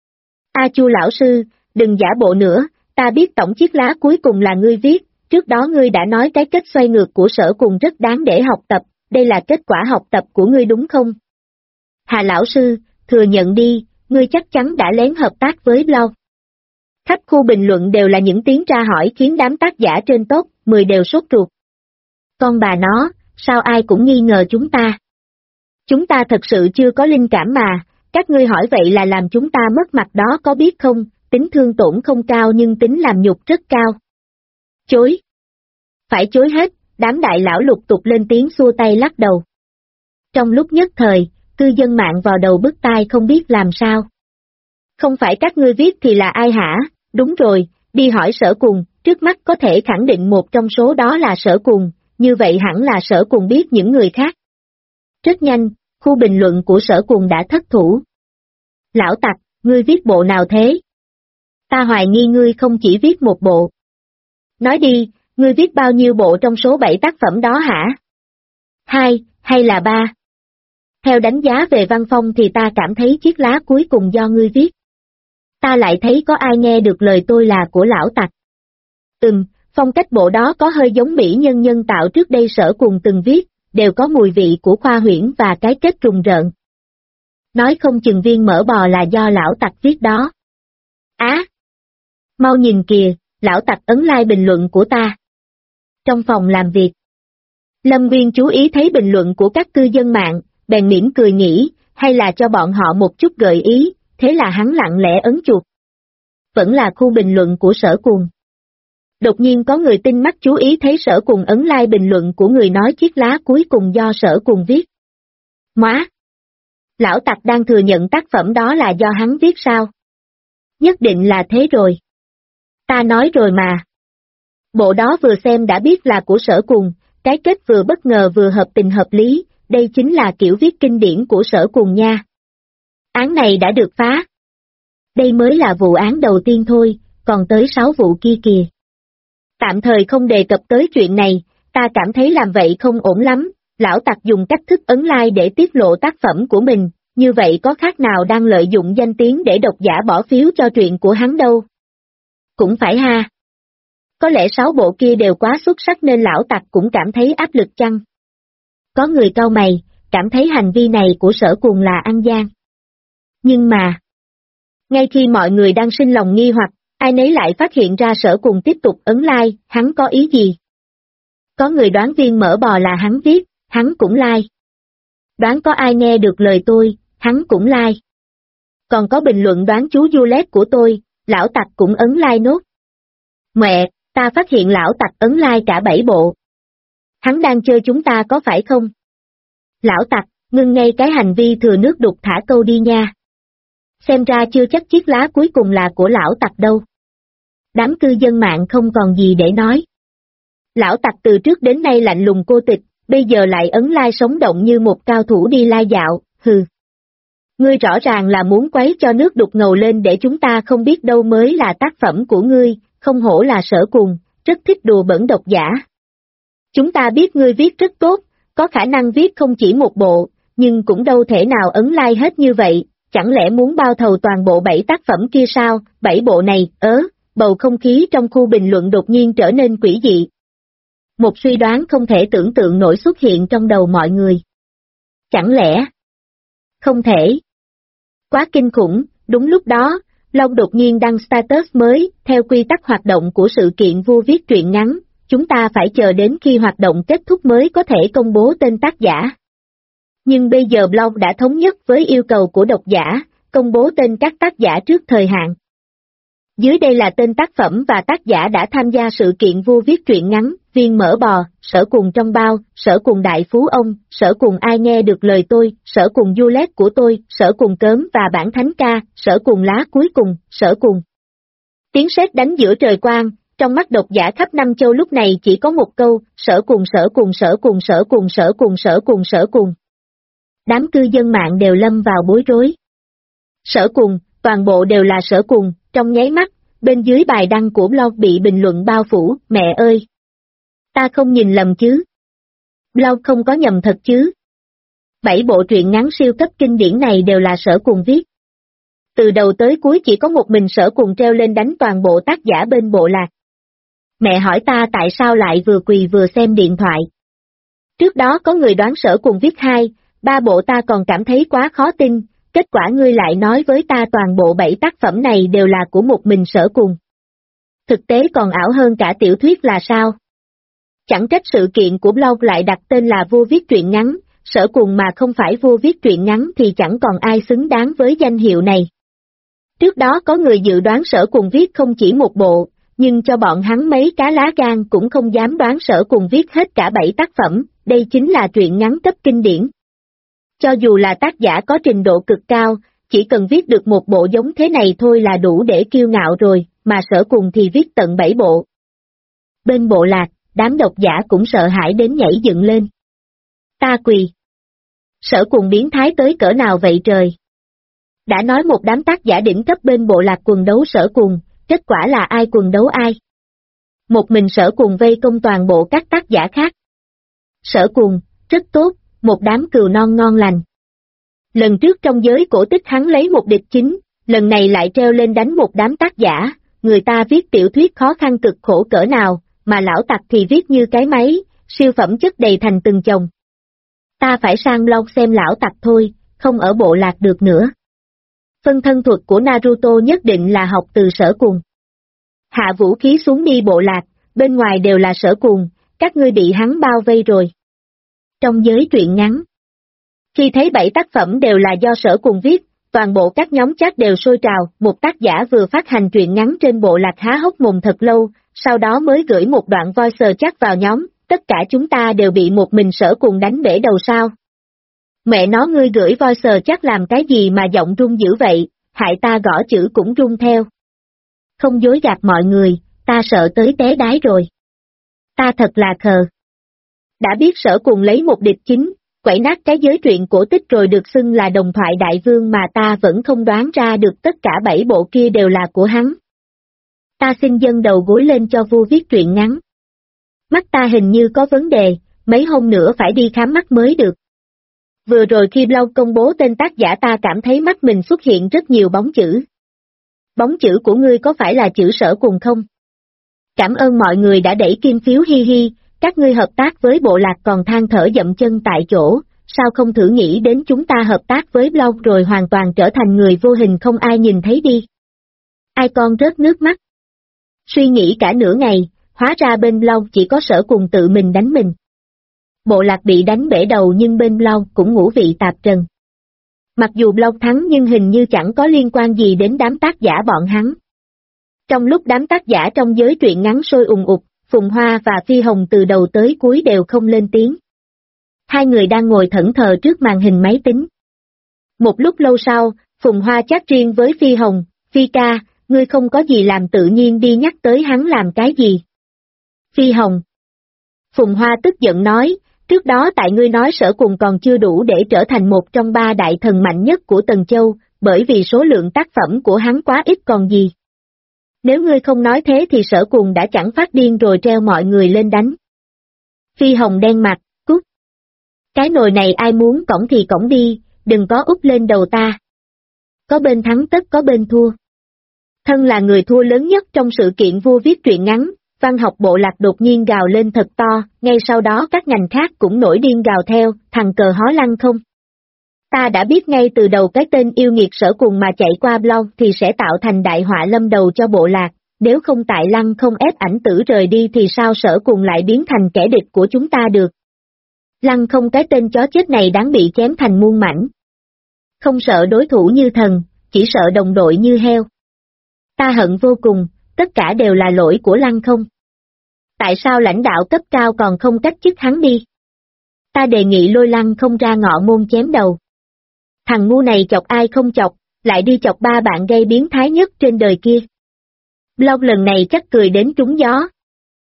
A Chu lão sư, đừng giả bộ nữa, ta biết tổng chiếc lá cuối cùng là ngươi viết, trước đó ngươi đã nói cái kết xoay ngược của Sở Cùng rất đáng để học tập, đây là kết quả học tập của ngươi đúng không? Hà lão sư, thừa nhận đi, ngươi chắc chắn đã lén hợp tác với blog. Khắp khu bình luận đều là những tiếng tra hỏi khiến đám tác giả trên top 10 đều sốt ruột. Con bà nó, sao ai cũng nghi ngờ chúng ta? Chúng ta thật sự chưa có linh cảm mà, các ngươi hỏi vậy là làm chúng ta mất mặt đó có biết không, tính thương tổn không cao nhưng tính làm nhục rất cao. Chối. Phải chối hết, đám đại lão lục tục lên tiếng xua tay lắc đầu. Trong lúc nhất thời, cư dân mạng vào đầu bứt tai không biết làm sao. Không phải các ngươi viết thì là ai hả? Đúng rồi, đi hỏi Sở Cùng, trước mắt có thể khẳng định một trong số đó là Sở Cùng, như vậy hẳn là Sở Cùng biết những người khác. Rất nhanh, khu bình luận của Sở Cùng đã thất thủ. Lão tặc, ngươi viết bộ nào thế? Ta hoài nghi ngươi không chỉ viết một bộ. Nói đi, ngươi viết bao nhiêu bộ trong số 7 tác phẩm đó hả? 2, hay là 3? Theo đánh giá về văn phong thì ta cảm thấy chiếc lá cuối cùng do ngươi viết. Ta lại thấy có ai nghe được lời tôi là của lão tặc. Phong cách bộ đó có hơi giống mỹ nhân nhân tạo trước đây Sở Cùng từng viết, đều có mùi vị của khoa huyễn và cái kết rùng rợn. Nói không chừng viên mỡ bò là do lão tặc viết đó. Á! Mau nhìn kìa, lão tặc ấn like bình luận của ta. Trong phòng làm việc, Lâm Nguyên chú ý thấy bình luận của các cư dân mạng, bèn mỉm cười nghĩ, hay là cho bọn họ một chút gợi ý, thế là hắn lặng lẽ ấn chuột. Vẫn là khu bình luận của Sở Cùng. Đột nhiên có người tinh mắt chú ý thấy Sở Cùng ấn like bình luận của người nói chiếc lá cuối cùng do Sở Cùng viết. Móa! Lão tặc đang thừa nhận tác phẩm đó là do hắn viết sao? Nhất định là thế rồi. Ta nói rồi mà. Bộ đó vừa xem đã biết là của Sở Cùng, cái kết vừa bất ngờ vừa hợp tình hợp lý, đây chính là kiểu viết kinh điển của Sở Cùng nha. Án này đã được phá. Đây mới là vụ án đầu tiên thôi, còn tới 6 vụ kia kìa. Tạm thời không đề cập tới chuyện này, ta cảm thấy làm vậy không ổn lắm, lão tặc dùng cách thức ấn like để tiết lộ tác phẩm của mình, như vậy có khác nào đang lợi dụng danh tiếng để độc giả bỏ phiếu cho truyện của hắn đâu. Cũng phải ha. Có lẽ 6 bộ kia đều quá xuất sắc nên lão tặc cũng cảm thấy áp lực chăng? Có người cau mày, cảm thấy hành vi này của Sở Cùng là ăn gian. Nhưng mà, ngay khi mọi người đang sinh lòng nghi hoặc, ai nấy lại phát hiện ra Sở Cùng tiếp tục ấn like, hắn có ý gì? Có người đoán viên mỡ bò là hắn viết, hắn cũng like. Đoán có ai nghe được lời tôi, hắn cũng like. Còn có bình luận đoán chú Juliet của tôi, lão tặc cũng ấn like nốt. Mẹ, ta phát hiện lão tặc ấn like cả 7 bộ. Hắn đang chơi chúng ta có phải không? Lão tặc, ngưng ngay cái hành vi thừa nước đục thả câu đi nha. Xem ra chưa chắc chiếc lá cuối cùng là của lão tặc đâu. Đám cư dân mạng không còn gì để nói. Lão tặc từ trước đến nay lạnh lùng cô tịch, bây giờ lại ấn like sống động như một cao thủ đi lai dạo, hừ. Ngươi rõ ràng là muốn quấy cho nước đục ngầu lên để chúng ta không biết đâu mới là tác phẩm của ngươi, không hổ là Sở Cùng, rất thích đùa bẩn độc giả. Chúng ta biết ngươi viết rất tốt, có khả năng viết không chỉ một bộ, nhưng cũng đâu thể nào ấn like hết như vậy, chẳng lẽ muốn bao thầu toàn bộ 7 tác phẩm kia sao, 7 bộ này, bầu không khí trong khu bình luận đột nhiên trở nên quỷ dị. Một suy đoán không thể tưởng tượng nổi xuất hiện trong đầu mọi người. Chẳng lẽ? Không thể. Quá kinh khủng, đúng lúc đó, Long đột nhiên đăng status mới, theo quy tắc hoạt động của sự kiện vua viết truyện ngắn, chúng ta phải chờ đến khi hoạt động kết thúc mới có thể công bố tên tác giả. Nhưng bây giờ blog đã thống nhất với yêu cầu của độc giả, công bố tên các tác giả trước thời hạn. Dưới đây là tên tác phẩm và tác giả đã tham gia sự kiện vua viết truyện ngắn, Viên mỡ bò, Sở Cùng trong bao, Sở Cùng đại phú ông, Sở Cùng ai nghe được lời tôi, Sở Cùng du lét của tôi, Sở Cùng cớm và bản thánh ca, Sở Cùng lá cuối cùng, Sở Cùng. Tiếng sét đánh giữa trời quang, trong mắt độc giả khắp năm châu lúc này chỉ có một câu, Sở Cùng Sở Cùng Sở Cùng Sở Cùng Sở Cùng Sở Cùng Sở Cùng. Đám cư dân mạng đều lâm vào bối rối. Sở Cùng, toàn bộ đều là Sở Cùng, trong nháy mắt, bên dưới bài đăng của blog bị bình luận bao phủ, mẹ ơi! Ta không nhìn lầm chứ? Blog không có nhầm thật chứ? 7 bộ truyện ngắn siêu cấp kinh điển này đều là Sở Cùng viết. Từ đầu tới cuối chỉ có một mình Sở Cùng treo lên đánh toàn bộ tác giả bên bộ lạc. Mẹ hỏi ta tại sao lại vừa quỳ vừa xem điện thoại. Trước đó có người đoán Sở Cùng viết 2, 3 bộ ta còn cảm thấy quá khó tin, kết quả ngươi lại nói với ta toàn bộ 7 tác phẩm này đều là của một mình Sở Cùng. Thực tế còn ảo hơn cả tiểu thuyết là sao? Chẳng trách sự kiện của blog lại đặt tên là vua viết truyện ngắn, Sở Cùng mà không phải vua viết truyện ngắn thì chẳng còn ai xứng đáng với danh hiệu này. Trước đó có người dự đoán Sở Cùng viết không chỉ một bộ, nhưng cho bọn hắn mấy cá lá gan cũng không dám đoán Sở Cùng viết hết cả 7 tác phẩm, đây chính là truyện ngắn cấp kinh điển. Cho dù là tác giả có trình độ cực cao, chỉ cần viết được một bộ giống thế này thôi là đủ để kiêu ngạo rồi, mà Sở Cùng thì viết tận 7 bộ. Bên bộ lạc, đám độc giả cũng sợ hãi đến nhảy dựng lên. Ta quỳ. Sở Cùng biến thái tới cỡ nào vậy trời? Đã nói một đám tác giả đỉnh cấp bên bộ lạc quần đấu Sở Cùng, kết quả là ai quần đấu ai? Một mình Sở Cùng vây công toàn bộ các tác giả khác. Sở Cùng, rất tốt, một đám cừu non ngon lành. Lần trước trong giới cổ tích hắn lấy một địch chính, lần này lại treo lên đánh một đám tác giả, người ta viết tiểu thuyết khó khăn cực khổ cỡ nào, mà lão tặc thì viết như cái máy, siêu phẩm chất đầy thành từng chồng. Ta phải sang blog xem lão tặc thôi, không ở bộ lạc được nữa. Phân thân thuật của Naruto nhất định là học từ Sở Cùng. Hạ vũ khí xuống đi bộ lạc, bên ngoài đều là Sở Cùng, các ngươi bị hắn bao vây rồi. Trong giới truyện ngắn, khi thấy 7 tác phẩm đều là do Sở Cùng viết, toàn bộ các nhóm chat đều sôi trào, một tác giả vừa phát hành truyện ngắn trên bộ lạc há hốc mồm thật lâu, sau đó mới gửi một đoạn voice chat vào nhóm, tất cả chúng ta đều bị một mình Sở Cùng đánh bể đầu sao. Mẹ nó ngươi gửi voice chat làm cái gì mà giọng run dữ vậy, hại ta gõ chữ cũng run theo. Không dối gạt mọi người, ta sợ tới té đái rồi. Ta thật là khờ. Đã biết Sở Cùng lấy một địch chính, quẩy nát cái giới truyện cổ tích rồi được xưng là đồng thoại đại vương mà ta vẫn không đoán ra được tất cả 7 bộ kia đều là của hắn. Ta xin dâng đầu gối lên cho vua viết truyện ngắn. Mắt ta hình như có vấn đề, mấy hôm nữa phải đi khám mắt mới được. Vừa rồi khi blog công bố tên tác giả ta cảm thấy mắt mình xuất hiện rất nhiều bóng chữ. Bóng chữ của ngươi có phải là chữ Sở Cùng không? Cảm ơn mọi người đã đẩy kim phiếu hi hi, các ngươi hợp tác với bộ lạc còn than thở dậm chân tại chỗ, sao không thử nghĩ đến chúng ta hợp tác với blog rồi hoàn toàn trở thành người vô hình không ai nhìn thấy đi. Ai con rớt nước mắt. Suy nghĩ cả nửa ngày, hóa ra bên blog chỉ có Sở Cùng tự mình đánh mình. Bộ lạc bị đánh bể đầu nhưng bên blog cũng ngũ vị tạp trần. Mặc dù blog thắng nhưng hình như chẳng có liên quan gì đến đám tác giả bọn hắn. Trong lúc đám tác giả trong giới truyện ngắn sôi ùn ục, Phùng Hoa và Phi Hồng từ đầu tới cuối đều không lên tiếng. Hai người đang ngồi thẫn thờ trước màn hình máy tính. Một lúc lâu sau, Phùng Hoa chat riêng với Phi Hồng, Phi ca, ngươi không có gì làm tự nhiên đi nhắc tới hắn làm cái gì. Phi Hồng. Phùng Hoa tức giận nói, Trước đó tại ngươi nói Sở Cùng còn chưa đủ để trở thành một trong ba đại thần mạnh nhất của Tần Châu, bởi vì số lượng tác phẩm của hắn quá ít còn gì. Nếu ngươi không nói thế thì Sở Cùng đã chẳng phát điên rồi treo mọi người lên đánh. Phi Hồng đen mặt, cút. Cái nồi này ai muốn cõng thì cõng đi, đừng có úp lên đầu ta. Có bên thắng tất có bên thua. Thân là người thua lớn nhất trong sự kiện vua viết truyện ngắn, văn học bộ lạc đột nhiên gào lên thật to, ngay sau đó các ngành khác cũng nổi điên gào theo, thằng cờ hó Lăng Không. Ta đã biết ngay từ đầu cái tên yêu nghiệt Sở Cùng mà chạy qua blog thì sẽ tạo thành đại họa lâm đầu cho bộ lạc, nếu không tại Lăng Không ép ảnh tử rời đi thì sao Sở Cùng lại biến thành kẻ địch của chúng ta được. Lăng Không cái tên chó chết này đáng bị chém thành muôn mảnh. Không sợ đối thủ như thần, chỉ sợ đồng đội như heo. Ta hận vô cùng, tất cả đều là lỗi của Lăng Không. Tại sao lãnh đạo cấp cao còn không cách chức hắn đi? Ta đề nghị lôi Lăng Không ra ngọ môn chém đầu. Thằng ngu này chọc ai không chọc, lại đi chọc ba bạn gây biến thái nhất trên đời kia. Blog lần này chắc cười đến trúng gió.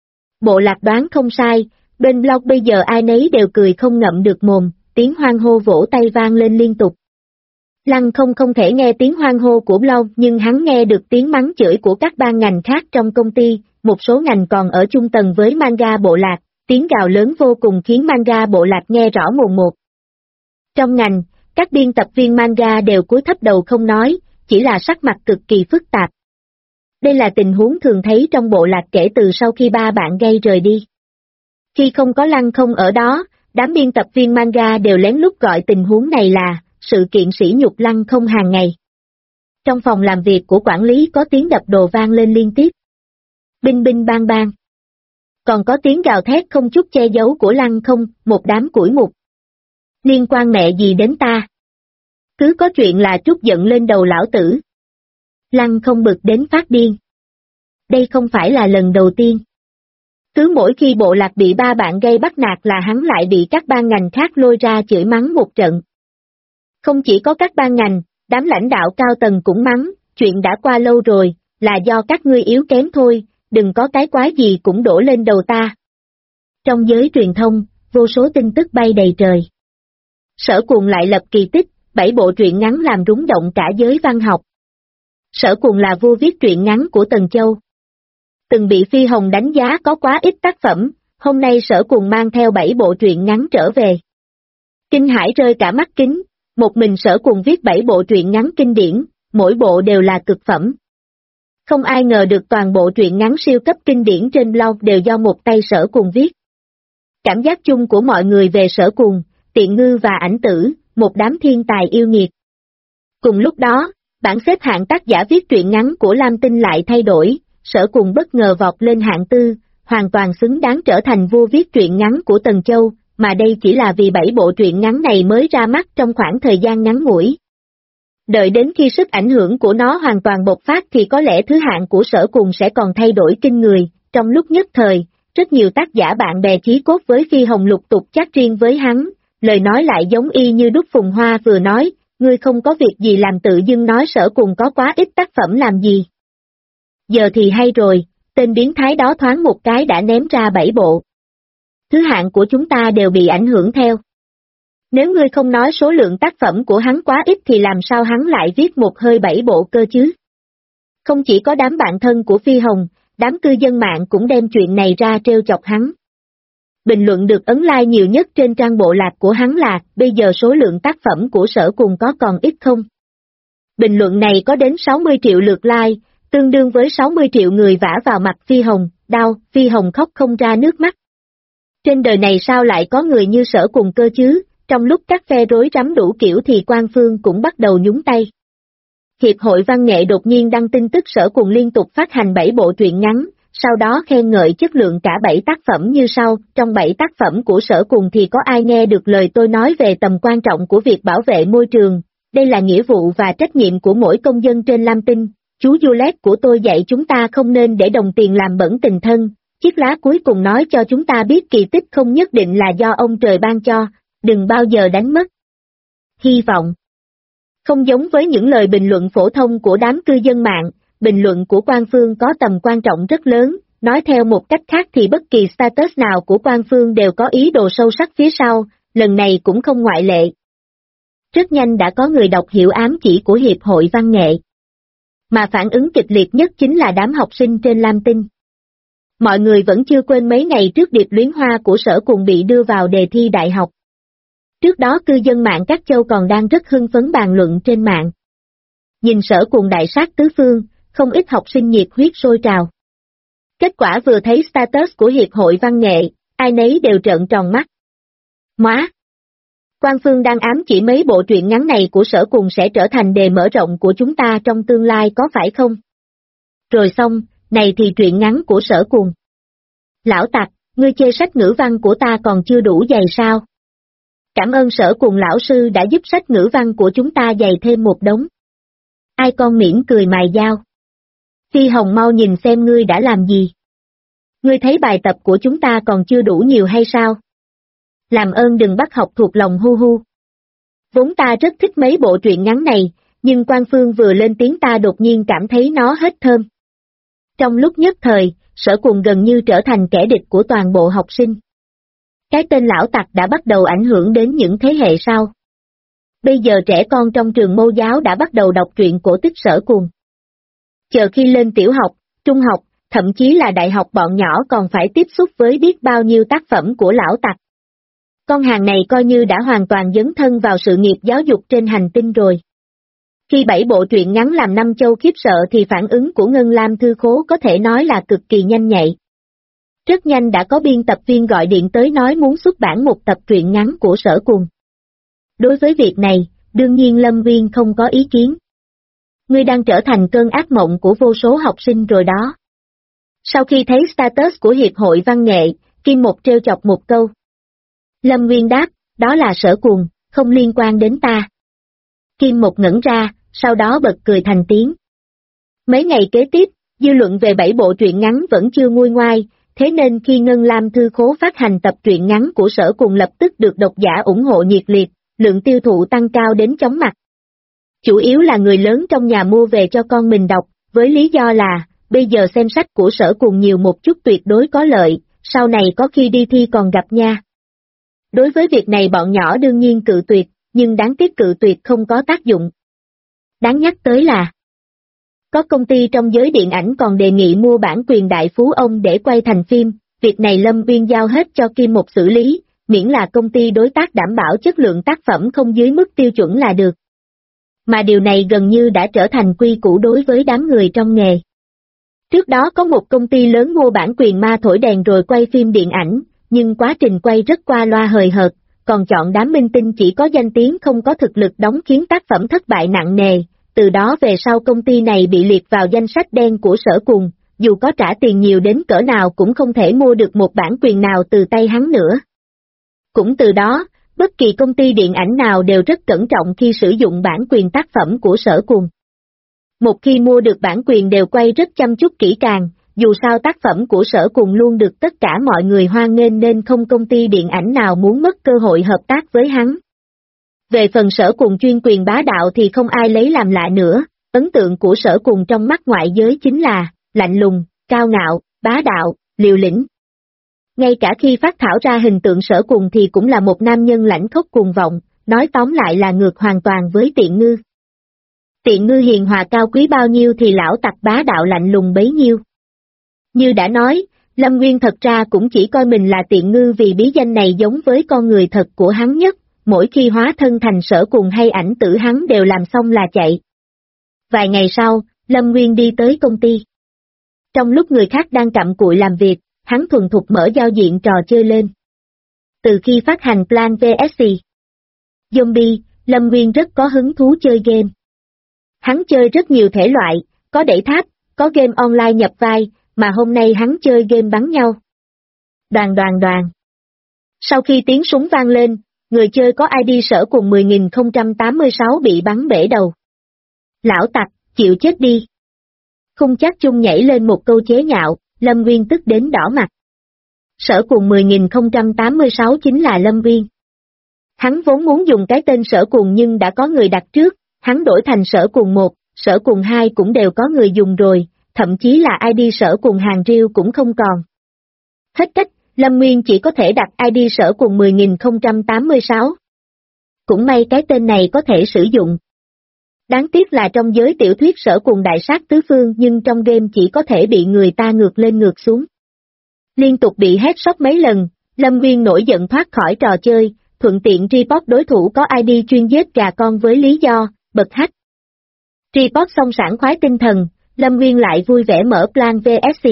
Bộ lạc đoán không sai, bên blog bây giờ ai nấy đều cười không ngậm được mồm, tiếng hoan hô vỗ tay vang lên liên tục. Lăng Không không thể nghe tiếng hoan hô của blog nhưng hắn nghe được tiếng mắng chửi của các ban ngành khác trong công ty, một số ngành còn ở chung tầng với manga bộ lạc, tiếng gào lớn vô cùng khiến manga bộ lạc nghe rõ mồn một. Trong ngành, các biên tập viên manga đều cúi thấp đầu không nói, chỉ là sắc mặt cực kỳ phức tạp. Đây là tình huống thường thấy trong bộ lạc kể từ sau khi ba bạn gây rời đi. Khi không có Lăng Không ở đó, đám biên tập viên manga đều lén lút gọi tình huống này là sự kiện sỉ nhục Lăng Không hàng ngày. Trong phòng làm việc của quản lý có tiếng đập đồ vang lên liên tiếp. Binh binh bang bang. Còn có tiếng gào thét không chút che giấu của Lăng Không, một đám củi mục. Liên quan mẹ gì đến ta? Cứ có chuyện là trút giận lên đầu lão tử. Lăng Không bực đến phát điên. Đây không phải là lần đầu tiên. Cứ mỗi khi bộ lạc bị ba bạn gây bắt nạt là hắn lại bị các ban ngành khác lôi ra chửi mắng một trận. Không chỉ có các ban ngành, đám lãnh đạo cao tầng cũng mắng, chuyện đã qua lâu rồi, là do các ngươi yếu kém thôi, đừng có cái quái gì cũng đổ lên đầu ta. Trong giới truyền thông, vô số tin tức bay đầy trời. Sở Cùng lại lập kỳ tích, 7 bộ truyện ngắn làm rúng động cả giới văn học. Sở Cùng là vua viết truyện ngắn của Tần Châu. Từng bị Phi Hồng đánh giá có quá ít tác phẩm, hôm nay Sở Cùng mang theo 7 bộ truyện ngắn trở về. Kinh hãi rơi cả mắt kính, một mình Sở Cùng viết 7 bộ truyện ngắn kinh điển, mỗi bộ đều là cực phẩm. Không ai ngờ được toàn bộ truyện ngắn siêu cấp kinh điển trên blog đều do một tay Sở Cùng viết. Cảm giác chung của mọi người về Sở Cùng, Tiện Ngư và Ảnh Tử, một đám thiên tài yêu nghiệt. Cùng lúc đó, bảng xếp hạng tác giả viết truyện ngắn của Lam Tinh lại thay đổi, Sở Cùng bất ngờ vọt lên hạng tư, hoàn toàn xứng đáng trở thành vua viết truyện ngắn của Tần Châu, mà đây chỉ là vì 7 bộ truyện ngắn này mới ra mắt trong khoảng thời gian ngắn ngủi. Đợi đến khi sức ảnh hưởng của nó hoàn toàn bộc phát thì có lẽ thứ hạng của Sở Cùng sẽ còn thay đổi kinh người, trong lúc nhất thời, rất nhiều tác giả bạn bè chí cốt với Phi Hồng lục tục chat riêng với hắn, lời nói lại giống y như đúc Phùng Hoa vừa nói, ngươi không có việc gì làm tự dưng nói Sở Cùng có quá ít tác phẩm làm gì. Giờ thì hay rồi, tên biến thái đó thoáng một cái đã ném ra 7 bộ. Thứ hạng của chúng ta đều bị ảnh hưởng theo. Nếu ngươi không nói số lượng tác phẩm của hắn quá ít thì làm sao hắn lại viết một hơi 7 bộ cơ chứ? Không chỉ có đám bạn thân của Phi Hồng, đám cư dân mạng cũng đem chuyện này ra trêu chọc hắn. Bình luận được ấn like nhiều nhất trên trang bộ lạc của hắn là, bây giờ số lượng tác phẩm của Sở Cùng có còn ít không? Bình luận này có đến 60 triệu lượt like, tương đương với 60 triệu người vả vào mặt Phi Hồng, đau, Phi Hồng khóc không ra nước mắt. Trên đời này sao lại có người như Sở Cùng cơ chứ? Trong lúc các phe rối rắm đủ kiểu thì quan phương cũng bắt đầu nhúng tay. Hiệp hội Văn nghệ đột nhiên đăng tin tức Sở Cùng liên tục phát hành 7 bộ truyện ngắn, sau đó khen ngợi chất lượng cả 7 tác phẩm như sau, trong 7 tác phẩm của Sở Cùng thì có ai nghe được lời tôi nói về tầm quan trọng của việc bảo vệ môi trường, đây là nghĩa vụ và trách nhiệm của mỗi công dân trên Lam Tinh, chú Juliet của tôi dạy chúng ta không nên để đồng tiền làm bẩn tình thân, chiếc lá cuối cùng nói cho chúng ta biết kỳ tích không nhất định là do ông trời ban cho, đừng bao giờ đánh mất. Hy vọng. Không giống với những lời bình luận phổ thông của đám cư dân mạng, bình luận của quan phương có tầm quan trọng rất lớn, nói theo một cách khác thì bất kỳ status nào của Quan Phương đều có ý đồ sâu sắc phía sau, lần này cũng không ngoại lệ. Rất nhanh đã có người đọc hiểu ám chỉ của Hiệp hội Văn nghệ. Mà phản ứng kịch liệt nhất chính là đám học sinh trên Lam Tinh. Mọi người vẫn chưa quên mấy ngày trước Điệp Luyến Hoa của Sở Cùng bị đưa vào đề thi đại học. Trước đó cư dân mạng các châu còn đang rất hưng phấn bàn luận trên mạng. Nhìn Sở Cùng đại sát tứ phương, không ít học sinh nhiệt huyết sôi trào. Kết quả vừa thấy status của Hiệp hội Văn nghệ, ai nấy đều trợn tròn mắt. Móa! Quan Phương đang ám chỉ mấy bộ truyện ngắn này của Sở Cùng sẽ trở thành đề mở rộng của chúng ta trong tương lai có phải không? Rồi xong, này thì truyện ngắn của Sở Cùng. Lão tặc, ngươi chê sách ngữ văn của ta còn chưa đủ dày sao? Cảm ơn Sở Cùng lão sư đã giúp sách ngữ văn của chúng ta dày thêm một đống. Ai con mỉm cười mài dao. Phi Hồng mau nhìn xem ngươi đã làm gì. Ngươi thấy bài tập của chúng ta còn chưa đủ nhiều hay sao? Làm ơn đừng bắt học thuộc lòng hu hu. Vốn ta rất thích mấy bộ truyện ngắn này, nhưng Quan Phương vừa lên tiếng ta đột nhiên cảm thấy nó hết thơm. Trong lúc nhất thời, Sở Cùng gần như trở thành kẻ địch của toàn bộ học sinh. Cái tên lão tặc đã bắt đầu ảnh hưởng đến những thế hệ sau. Bây giờ trẻ con trong trường mẫu giáo đã bắt đầu đọc truyện cổ tích Sở Cùng. Chờ khi lên tiểu học, trung học, thậm chí là đại học bọn nhỏ còn phải tiếp xúc với biết bao nhiêu tác phẩm của lão tặc. Con hàng này coi như đã hoàn toàn dấn thân vào sự nghiệp giáo dục trên hành tinh rồi. Khi 7 bộ truyện ngắn làm năm châu khiếp sợ thì phản ứng của Ngân Lam Thư Khố có thể nói là cực kỳ nhanh nhạy. Rất nhanh đã có biên tập viên gọi điện tới nói muốn xuất bản một tập truyện ngắn của Sở Cùng. Đối với việc này, đương nhiên Lâm Viên không có ý kiến. Ngươi đang trở thành cơn ác mộng của vô số học sinh rồi đó. Sau khi thấy status của Hiệp hội Văn nghệ, Kim Một trêu chọc một câu. Lâm Viên đáp, đó là Sở Cùng, không liên quan đến ta. Kim Một ngẩn ra, sau đó bật cười thành tiếng. Mấy ngày kế tiếp, dư luận về 7 bộ truyện ngắn vẫn chưa nguôi ngoai, thế nên khi Ngân Lam Thư Khố phát hành tập truyện ngắn của Sở Cùng lập tức được độc giả ủng hộ nhiệt liệt, lượng tiêu thụ tăng cao đến chóng mặt. Chủ yếu là người lớn trong nhà mua về cho con mình đọc, với lý do là, bây giờ xem sách của Sở Cùng nhiều một chút tuyệt đối có lợi, sau này có khi đi thi còn gặp nha. Đối với việc này bọn nhỏ đương nhiên cự tuyệt, nhưng đáng tiếc cự tuyệt không có tác dụng. Đáng nhắc tới là, có công ty trong giới điện ảnh còn đề nghị mua bản quyền Đại Phú Ông để quay thành phim, việc này Lâm Viên giao hết cho Kim Một xử lý, miễn là công ty đối tác đảm bảo chất lượng tác phẩm không dưới mức tiêu chuẩn là được. Mà điều này gần như đã trở thành quy củ đối với đám người trong nghề. Trước đó có một công ty lớn mua bản quyền Ma Thổi Đèn rồi quay phim điện ảnh, nhưng quá trình quay rất qua loa hời hợt, còn chọn đám minh tinh chỉ có danh tiếng không có thực lực đóng khiến tác phẩm thất bại nặng nề, từ đó về sau công ty này bị liệt vào danh sách đen của Sở Cùng, dù có trả tiền nhiều đến cỡ nào cũng không thể mua được một bản quyền nào từ tay hắn nữa. Cũng từ đó, bất kỳ công ty điện ảnh nào đều rất cẩn trọng khi sử dụng bản quyền tác phẩm của Sở Cùng. Một khi mua được bản quyền đều quay rất chăm chút kỹ càng, dù sao tác phẩm của Sở Cùng luôn được tất cả mọi người hoan nghênh nên không công ty điện ảnh nào muốn mất cơ hội hợp tác với hắn. Về phần Sở Cùng chuyên quyền bá đạo thì không ai lấy làm lạ nữa, ấn tượng của Sở Cùng trong mắt ngoại giới chính là, lạnh lùng, cao ngạo, bá đạo, liều lĩnh. Ngay cả khi phát thảo ra hình tượng Sở Cùng thì cũng là một nam nhân lãnh khốc cuồng vọng, nói tóm lại là ngược hoàn toàn với Tiện Ngư. Tiện Ngư hiền hòa cao quý bao nhiêu thì lão tặc bá đạo lạnh lùng bấy nhiêu. Như đã nói, Lâm Nguyên thật ra cũng chỉ coi mình là Tiện Ngư vì bí danh này giống với con người thật của hắn nhất, mỗi khi hóa thân thành Sở Cùng hay ảnh tử hắn đều làm xong là chạy. Vài ngày sau, Lâm Nguyên đi tới công ty. Trong lúc người khác đang cặm cụi làm việc, hắn thuần thục mở giao diện trò chơi lên. Từ khi phát hành Plan VSC Zombie, Lâm Nguyên rất có hứng thú chơi game. Hắn chơi rất nhiều thể loại, có đẩy tháp, có game online nhập vai, mà hôm nay hắn chơi game bắn nhau. Đoàn. Sau khi tiếng súng vang lên, người chơi có ID Sở Cùng 10.086 bị bắn bể đầu. Lão tặc, chịu chết đi. Khung chắc chung nhảy lên một câu chế nhạo, Lâm Nguyên tức đến đỏ mặt. Sở Cùng 10.086 chính là Lâm Nguyên. Hắn vốn muốn dùng cái tên Sở Cùng nhưng đã có người đặt trước, hắn đổi thành Sở Cùng 1, Sở Cùng 2 cũng đều có người dùng rồi, thậm chí là ID sở cùng hàng riêu cũng không còn. Hết cách, Lâm Nguyên chỉ có thể đặt ID sở cùng 10.086. Cũng may cái tên này có thể sử dụng. Đáng tiếc là trong giới tiểu thuyết sở cùng đại sát tứ phương nhưng trong game chỉ có thể bị người ta ngược lên ngược xuống. Liên tục bị headshot mấy lần, Lâm Nguyên nổi giận thoát khỏi trò chơi, thuận tiện report đối thủ có ID chuyên giết gà con với lý do, bật hack. Report xong sảng khoái tinh thần, Lâm Nguyên lại vui vẻ mở plan VSC.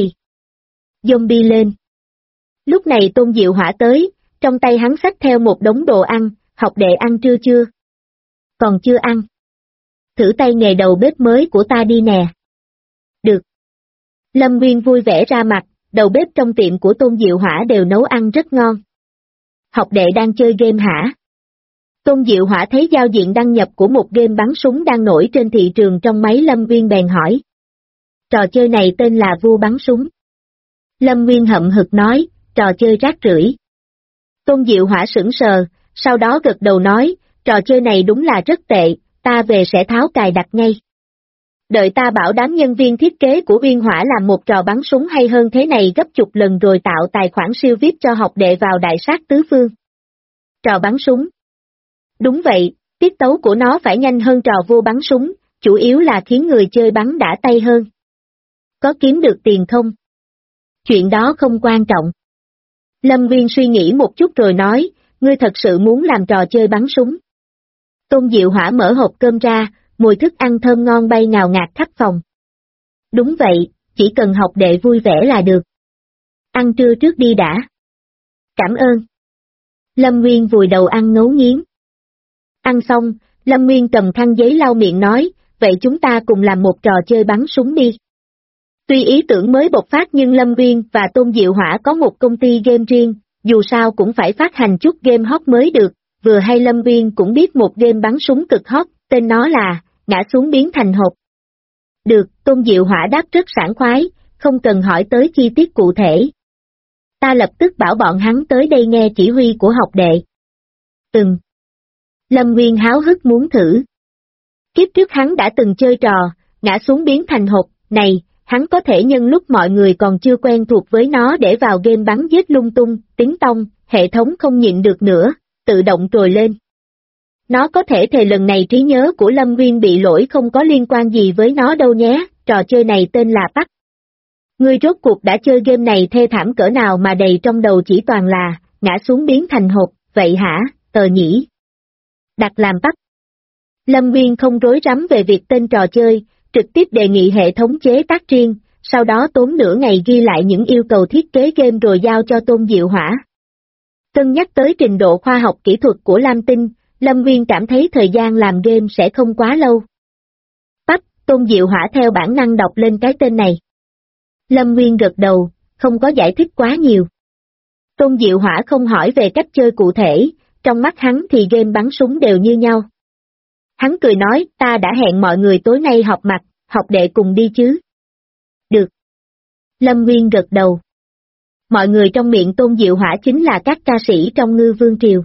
Zombie lên. Lúc này Tôn Diệu Hỏa tới, trong tay hắn xách theo một đống đồ ăn, học đệ ăn trưa chưa? Còn chưa ăn. Thử tay nghề đầu bếp mới của ta đi nè. Được. Lâm Nguyên vui vẻ ra mặt, đầu bếp trong tiệm của Tôn Diệu Hỏa đều nấu ăn rất ngon. Học đệ đang chơi game hả? Tôn Diệu Hỏa thấy giao diện đăng nhập của một game bắn súng đang nổi trên thị trường trong máy Lâm Nguyên bèn hỏi. Trò chơi này tên là Vua Bắn Súng. Lâm Nguyên hậm hực nói, trò chơi rác rưởi. Tôn Diệu Hỏa sững sờ, sau đó gật đầu nói, trò chơi này đúng là rất tệ, ta về sẽ tháo cài đặt ngay. Đợi ta bảo đám nhân viên thiết kế của Uyên Hỏa làm một trò bắn súng hay hơn thế này gấp chục lần rồi tạo tài khoản siêu VIP cho học đệ vào đại sát tứ phương. Trò bắn súng. Đúng vậy, tiết tấu của nó phải nhanh hơn trò vua bắn súng, chủ yếu là khiến người chơi bắn đã tay hơn. Có kiếm được tiền không? Chuyện đó không quan trọng. Lâm Nguyên suy nghĩ một chút rồi nói, ngươi thật sự muốn làm trò chơi bắn súng. Tôn Diệu Hỏa mở hộp cơm ra, mùi thức ăn thơm ngon bay ngào ngạt khắp phòng. Đúng vậy, chỉ cần học đệ vui vẻ là được. Ăn trưa trước đi đã. Cảm ơn. Lâm Nguyên vùi đầu ăn ngấu nghiến. Ăn xong, Lâm Nguyên cầm khăn giấy lau miệng nói, vậy chúng ta cùng làm một trò chơi bắn súng đi. Tuy ý tưởng mới bộc phát nhưng Lâm Nguyên và Tôn Diệu Hỏa có một công ty game riêng, dù sao cũng phải phát hành chút game hot mới được, vừa hay Lâm Nguyên cũng biết một game bắn súng cực hot, tên nó là, ngã xuống biến thành hộp. Được, Tôn Diệu Hỏa đáp rất sảng khoái, không cần hỏi tới chi tiết cụ thể. Ta lập tức bảo bọn hắn tới đây nghe chỉ huy của học đệ. Lâm Nguyên háo hức muốn thử. Kiếp trước hắn đã từng chơi trò, ngã xuống biến thành hộp, này, hắn có thể nhân lúc mọi người còn chưa quen thuộc với nó để vào game bắn giết lung tung, tiếng tông, hệ thống không nhịn được nữa, tự động trồi lên. Nó có thể thề lần này trí nhớ của Lâm Nguyên bị lỗi không có liên quan gì với nó đâu nhé, trò chơi này tên là Bắt. Ngươi rốt cuộc đã chơi game này thê thảm cỡ nào mà đầy trong đầu chỉ toàn là, ngã xuống biến thành hộp, vậy hả, nhỉ? Đặt làm Bắt. Lâm Nguyên không rối rắm về việc tên trò chơi, trực tiếp đề nghị hệ thống chế tác riêng, sau đó tốn nửa ngày ghi lại những yêu cầu thiết kế game rồi giao cho Tôn Diệu Hỏa. Cân nhắc tới trình độ khoa học kỹ thuật của Lam Tinh, Lâm Nguyên cảm thấy thời gian làm game sẽ không quá lâu. Bắt, Tôn Diệu Hỏa theo bản năng đọc lên cái tên này. Lâm Nguyên gật đầu, không có giải thích quá nhiều. Tôn Diệu Hỏa không hỏi về cách chơi cụ thể, trong mắt hắn thì game bắn súng đều như nhau. Hắn cười nói, ta đã hẹn mọi người tối nay họp mặt, học đệ cùng đi chứ. Được. Lâm Nguyên gật đầu. Mọi người trong miệng Tôn Diệu Hỏa chính là các ca sĩ trong Ngư Vương Triều.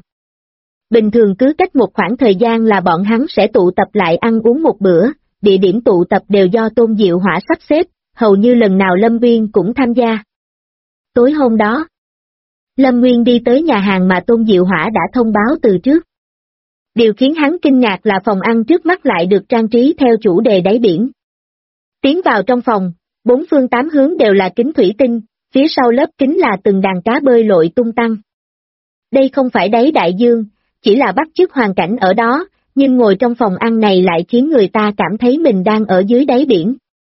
Bình thường cứ cách một khoảng thời gian là bọn hắn sẽ tụ tập lại ăn uống một bữa, địa điểm tụ tập đều do Tôn Diệu Hỏa sắp xếp, hầu như lần nào Lâm Nguyên cũng tham gia. Tối hôm đó, Lâm Nguyên đi tới nhà hàng mà Tôn Diệu Hỏa đã thông báo từ trước. Điều khiến hắn kinh ngạc là phòng ăn trước mắt lại được trang trí theo chủ đề đáy biển. Tiến vào trong phòng, bốn phương tám hướng đều là kính thủy tinh, phía sau lớp kính là từng đàn cá bơi lội tung tăng. Đây không phải đáy đại dương, chỉ là bắt chước hoàn cảnh ở đó, nhưng ngồi trong phòng ăn này lại khiến người ta cảm thấy mình đang ở dưới đáy biển.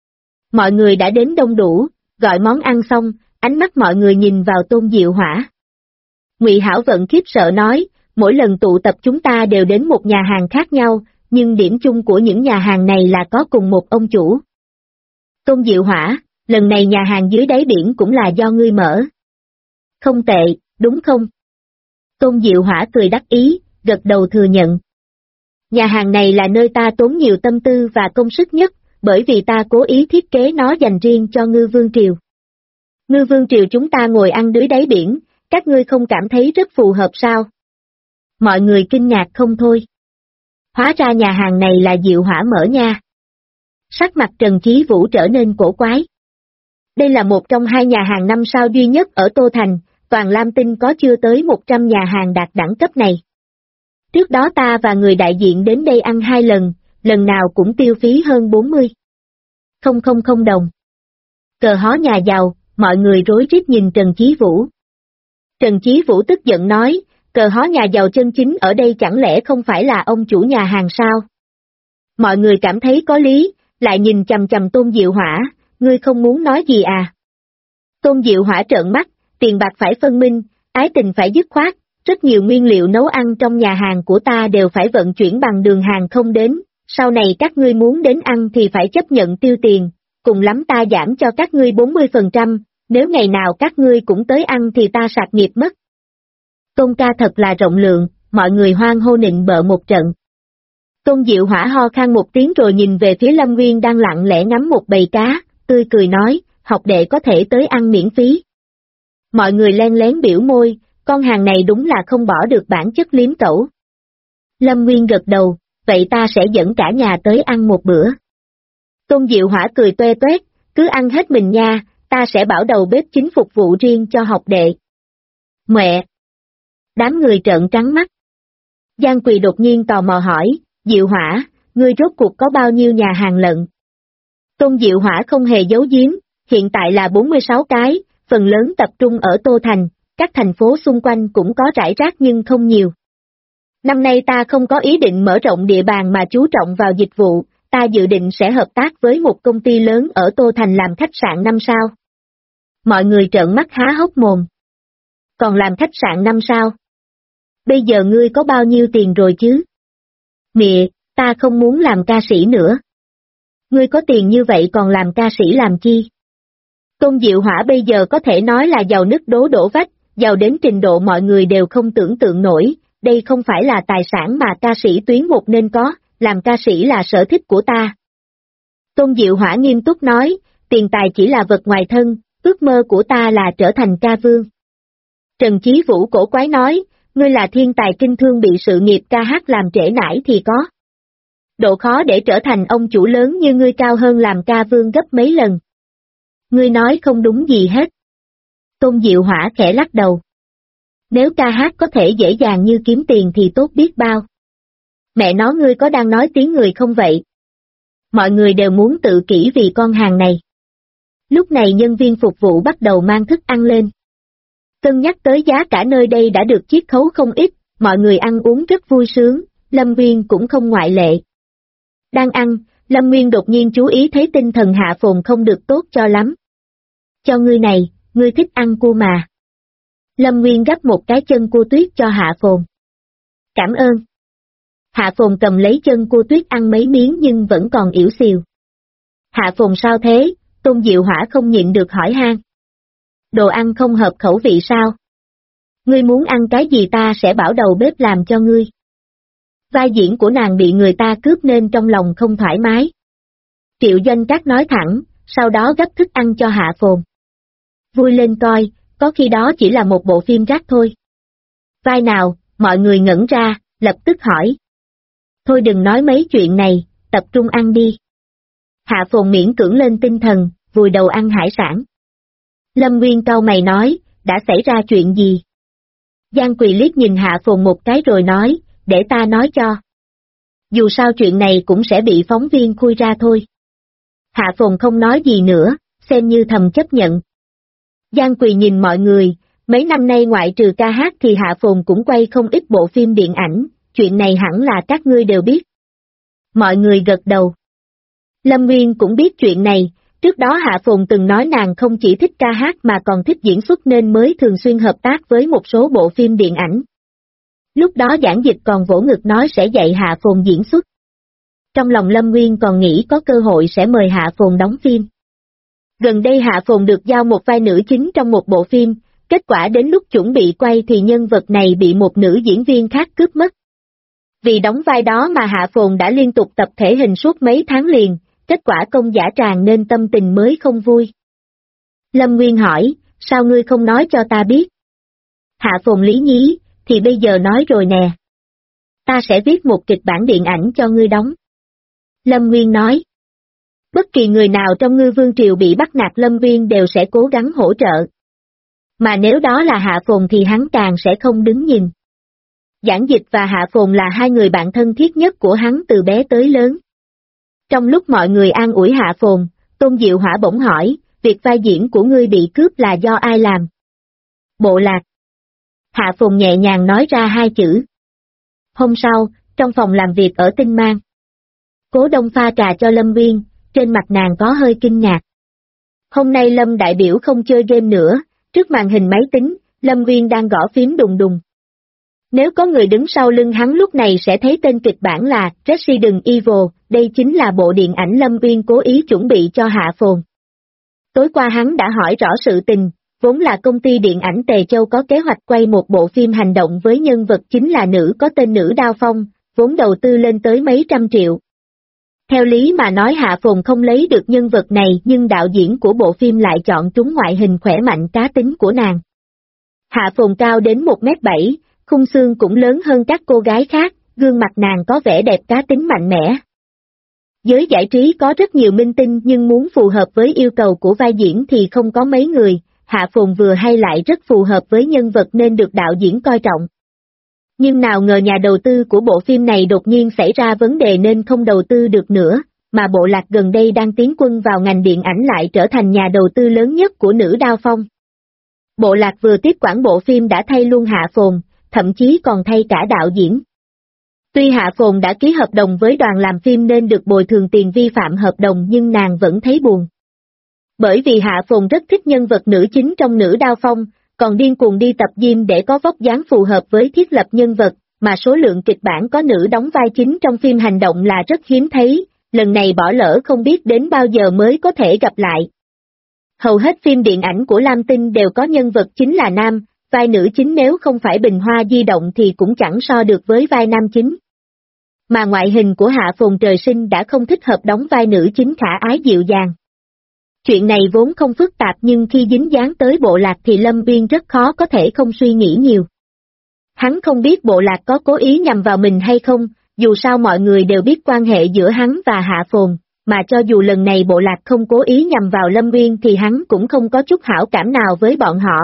Mọi người đã đến đông đủ, gọi món ăn xong, ánh mắt mọi người nhìn vào Tôn Diệu Hỏa. Ngụy Hảo Vận khiếp sợ nói, mỗi lần tụ tập chúng ta đều đến một nhà hàng khác nhau, nhưng điểm chung của những nhà hàng này là có cùng một ông chủ. Tôn Diệu Hỏa, lần này nhà hàng dưới đáy biển cũng là do ngươi mở. Không tệ, đúng không? Tôn Diệu Hỏa cười đắc ý, gật đầu thừa nhận. Nhà hàng này là nơi ta tốn nhiều tâm tư và công sức nhất, bởi vì ta cố ý thiết kế nó dành riêng cho Ngư Vương Triều. Ngư Vương Triều chúng ta ngồi ăn dưới đáy biển, các ngươi không cảm thấy rất phù hợp sao? Mọi người kinh ngạc không thôi. Hóa ra nhà hàng này là Diệu Hỏa mở nha. Sắc mặt Trần Chí Vũ trở nên cổ quái. Đây là một trong hai nhà hàng 5 sao duy nhất ở Tô Thành, toàn Lam Tinh có chưa tới 100 nhà hàng đạt đẳng cấp này. Trước đó ta và người đại diện đến đây ăn 2 lần, lần nào cũng tiêu phí hơn 40.000 đồng. Cờ hó nhà giàu, mọi người rối rít nhìn Trần Chí Vũ. Trần Chí Vũ tức giận nói, cờ hó nhà giàu chân chính ở đây chẳng lẽ không phải là ông chủ nhà hàng sao? Mọi người cảm thấy có lý, lại nhìn chằm chằm Tôn Diệu Hỏa, ngươi không muốn nói gì à? Tôn Diệu Hỏa trợn mắt, tiền bạc phải phân minh, ái tình phải dứt khoát, rất nhiều nguyên liệu nấu ăn trong nhà hàng của ta đều phải vận chuyển bằng đường hàng không đến, sau này các ngươi muốn đến ăn thì phải chấp nhận tiêu tiền, cùng lắm ta giảm cho các ngươi 40%, nếu ngày nào các ngươi cũng tới ăn thì ta sạc nghiệp mất. Tôn ca thật là rộng lượng, mọi người hoan hô nịnh bợ một trận. Tôn Diệu Hỏa ho khan một tiếng rồi nhìn về phía Lâm Nguyên đang lặng lẽ ngắm một bầy cá, tươi cười nói, học đệ có thể tới ăn miễn phí. Mọi người len lén biểu môi, con hàng này đúng là không bỏ được bản chất liếm cẩu. Lâm Nguyên gật đầu, vậy ta sẽ dẫn cả nhà tới ăn một bữa. Tôn Diệu Hỏa cười toe toét, cứ ăn hết mình nha, ta sẽ bảo đầu bếp chính phục vụ riêng cho học đệ. Mẹ! Đám người trợn trắng mắt. Giang Quỳ đột nhiên tò mò hỏi, Diệu Hỏa, ngươi rốt cuộc có bao nhiêu nhà hàng lận? Tôn Diệu Hỏa không hề giấu giếm, hiện tại là 46 cái, phần lớn tập trung ở Tô Thành, các thành phố xung quanh cũng có rải rác nhưng không nhiều. Năm nay ta không có ý định mở rộng địa bàn mà chú trọng vào dịch vụ, ta dự định sẽ hợp tác với một công ty lớn ở Tô Thành làm khách sạn 5 sao. Mọi người trợn mắt há hốc mồm. Còn làm khách sạn 5 sao? Bây giờ ngươi có bao nhiêu tiền rồi chứ? Mẹ, ta không muốn làm ca sĩ nữa. Ngươi có tiền như vậy còn làm ca sĩ làm chi? Tôn Diệu Hỏa bây giờ có thể nói là giàu nứt đổ vách, giàu đến trình độ mọi người đều không tưởng tượng nổi, đây không phải là tài sản mà ca sĩ tuyến một nên có, làm ca sĩ là sở thích của ta. Tôn Diệu Hỏa nghiêm túc nói, tiền tài chỉ là vật ngoài thân, ước mơ của ta là trở thành ca vương. Trần Chí Vũ cổ quái nói, ngươi là thiên tài kinh thương bị sự nghiệp ca hát làm trễ nải thì có. Độ khó để trở thành ông chủ lớn như ngươi cao hơn làm ca vương gấp mấy lần. Ngươi nói không đúng gì hết. Tôn Diệu Hỏa khẽ lắc đầu. Nếu ca hát có thể dễ dàng như kiếm tiền thì tốt biết bao. Mẹ nó ngươi có đang nói tiếng người không vậy? Mọi người đều muốn tự kỷ vì con hàng này. Lúc này nhân viên phục vụ bắt đầu mang thức ăn lên. Cân nhắc tới giá cả nơi đây đã được chiết khấu không ít, mọi người ăn uống rất vui sướng, Lâm Nguyên cũng không ngoại lệ. Đang ăn, Lâm Nguyên đột nhiên chú ý thấy tinh thần Hạ Phồn không được tốt cho lắm. Cho ngươi này, ngươi thích ăn cua mà. Lâm Nguyên gắp một cái chân cua tuyết cho Hạ Phồn. Cảm ơn. Hạ Phồn cầm lấy chân cua tuyết ăn mấy miếng nhưng vẫn còn ỉu xìu. Hạ Phồn sao thế? Tôn Diệu Hỏa không nhịn được hỏi han. Đồ ăn không hợp khẩu vị sao? Ngươi muốn ăn cái gì ta sẽ bảo đầu bếp làm cho ngươi. Vai diễn của nàng bị người ta cướp nên trong lòng không thoải mái. Triệu Doanh Trác nói thẳng, sau đó gấp thức ăn cho Hạ Phồn. Vui lên coi, có khi đó chỉ là một bộ phim rác thôi. Vai nào, mọi người ngẩn ra, lập tức hỏi. Thôi đừng nói mấy chuyện này, tập trung ăn đi. Hạ Phồn miễn cưỡng lên tinh thần, vùi đầu ăn hải sản. Lâm Nguyên cau mày nói, đã xảy ra chuyện gì? Giang Quỳ liếc nhìn Hạ Phồn một cái rồi nói, để ta nói cho. Dù sao chuyện này cũng sẽ bị phóng viên khui ra thôi. Hạ Phồn không nói gì nữa, xem như thầm chấp nhận. Giang Quỳ nhìn mọi người, mấy năm nay ngoại trừ ca hát thì Hạ Phồn cũng quay không ít bộ phim điện ảnh, chuyện này hẳn là các ngươi đều biết. Mọi người gật đầu. Lâm Nguyên cũng biết chuyện này, trước đó Hạ Phồn từng nói nàng không chỉ thích ca hát mà còn thích diễn xuất nên mới thường xuyên hợp tác với một số bộ phim điện ảnh. Lúc đó Giảng Dịch còn vỗ ngực nói sẽ dạy Hạ Phồn diễn xuất. Trong lòng Lâm Nguyên còn nghĩ có cơ hội sẽ mời Hạ Phồn đóng phim. Gần đây Hạ Phồn được giao một vai nữ chính trong một bộ phim, kết quả đến lúc chuẩn bị quay thì nhân vật này bị một nữ diễn viên khác cướp mất. Vì đóng vai đó mà Hạ Phồn đã liên tục tập thể hình suốt mấy tháng liền, kết quả công giả tràn nên tâm tình mới không vui. Lâm Nguyên hỏi, sao ngươi không nói cho ta biết? Hạ Phồn lý nhí, thì bây giờ nói rồi nè. Ta sẽ viết một kịch bản điện ảnh cho ngươi đóng. Lâm Nguyên nói. Bất kỳ người nào trong Ngư Vương Triều bị bắt nạt Lâm Viên đều sẽ cố gắng hỗ trợ. Mà nếu đó là Hạ Phồn thì hắn càng sẽ không đứng nhìn. Giản Dịch và Hạ Phồn là hai người bạn thân thiết nhất của hắn từ bé tới lớn. Trong lúc mọi người an ủi Hạ Phồn, Tôn Diệu Hỏa bỗng hỏi, việc vai diễn của ngươi bị cướp là do ai làm? Bộ Lạc. Hạ Phồn nhẹ nhàng nói ra hai chữ. Hôm sau, trong phòng làm việc ở Tinh Mang, Cố Đông pha trà cho Lâm Viên, trên mặt nàng có hơi kinh ngạc. Hôm nay Lâm đại biểu không chơi game nữa, trước màn hình máy tính, Lâm Viên đang gõ phím đùng đùng. Nếu có người đứng sau lưng hắn lúc này sẽ thấy tên kịch bản là Resident Evil, đây chính là bộ điện ảnh Lâm Viên cố ý chuẩn bị cho Hạ Phồn. Tối qua hắn đã hỏi rõ sự tình, vốn là công ty điện ảnh Tề Châu có kế hoạch quay một bộ phim hành động với nhân vật chính là nữ có tên Nữ Đao Phong, vốn đầu tư lên tới mấy trăm triệu. Theo lý mà nói Hạ Phồn không lấy được nhân vật này nhưng đạo diễn của bộ phim lại chọn trúng ngoại hình khỏe mạnh cá tính của nàng. Hạ Phồn cao đến 1m7, khung xương cũng lớn hơn các cô gái khác, gương mặt nàng có vẻ đẹp cá tính mạnh mẽ. Giới giải trí có rất nhiều minh tinh nhưng muốn phù hợp với yêu cầu của vai diễn thì không có mấy người, Hạ Phồn vừa hay lại rất phù hợp với nhân vật nên được đạo diễn coi trọng. Nhưng nào ngờ nhà đầu tư của bộ phim này đột nhiên xảy ra vấn đề nên không đầu tư được nữa, mà Bộ Lạc gần đây đang tiến quân vào ngành điện ảnh lại trở thành nhà đầu tư lớn nhất của Nữ Đao Phong. Bộ Lạc vừa tiếp quản bộ phim đã thay luôn Hạ Phồn, thậm chí còn thay cả đạo diễn. Tuy Hạ Phồn đã ký hợp đồng với đoàn làm phim nên được bồi thường tiền vi phạm hợp đồng nhưng nàng vẫn thấy buồn. Bởi vì Hạ Phồn rất thích nhân vật nữ chính trong Nữ Đao Phong, còn điên cuồng đi tập gym để có vóc dáng phù hợp với thiết lập nhân vật, mà số lượng kịch bản có nữ đóng vai chính trong phim hành động là rất hiếm thấy, lần này bỏ lỡ không biết đến bao giờ mới có thể gặp lại. Hầu hết phim điện ảnh của Lam Tinh đều có nhân vật chính là nam, vai nữ chính nếu không phải Bình Hoa Di Động thì cũng chẳng so được với vai nam chính. Mà ngoại hình của Hạ Phồn trời sinh đã không thích hợp đóng vai nữ chính khả ái dịu dàng. Chuyện này vốn không phức tạp nhưng khi dính dáng tới Bộ Lạc thì Lâm Viên rất khó có thể không suy nghĩ nhiều. Hắn không biết Bộ Lạc có cố ý nhằm vào mình hay không, dù sao mọi người đều biết quan hệ giữa hắn và Hạ Phồn, mà cho dù lần này Bộ Lạc không cố ý nhằm vào Lâm Viên thì hắn cũng không có chút hảo cảm nào với bọn họ.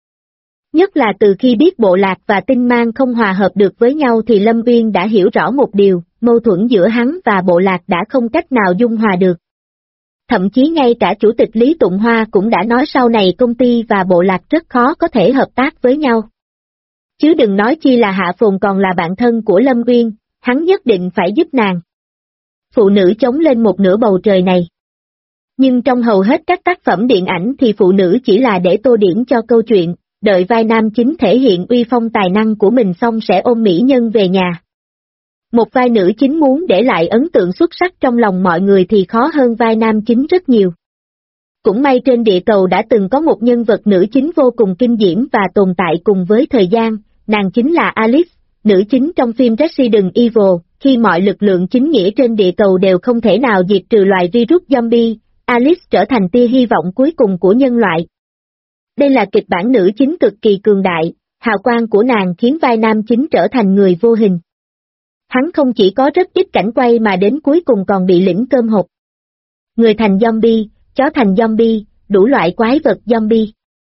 Nhất là từ khi biết Bộ Lạc và Tinh Mang không hòa hợp được với nhau thì Lâm Viên đã hiểu rõ một điều, mâu thuẫn giữa hắn và Bộ Lạc đã không cách nào dung hòa được. Thậm chí ngay cả Chủ tịch Lý Tụng Hoa cũng đã nói sau này công ty và Bộ Lạc rất khó có thể hợp tác với nhau. Chứ đừng nói chi là Hạ Phồn còn là bạn thân của Lâm Viên, hắn nhất định phải giúp nàng. Phụ nữ chống lên một nửa bầu trời này. Nhưng trong hầu hết các tác phẩm điện ảnh thì phụ nữ chỉ là để tô điểm cho câu chuyện, đợi vai nam chính thể hiện uy phong tài năng của mình xong sẽ ôm mỹ nhân về nhà. Một vai nữ chính muốn để lại ấn tượng xuất sắc trong lòng mọi người thì khó hơn vai nam chính rất nhiều. Cũng may trên địa cầu đã từng có một nhân vật nữ chính vô cùng kinh diễm và tồn tại cùng với thời gian, nàng chính là Alice, nữ chính trong phim Resident Evil, khi mọi lực lượng chính nghĩa trên địa cầu đều không thể nào diệt trừ loài virus zombie, Alice trở thành tia hy vọng cuối cùng của nhân loại. Đây là kịch bản nữ chính cực kỳ cường đại, hào quang của nàng khiến vai nam chính trở thành người vô hình. Hắn không chỉ có rất ít cảnh quay mà đến cuối cùng còn bị lĩnh cơm hộp. Người thành zombie, chó thành zombie, đủ loại quái vật zombie.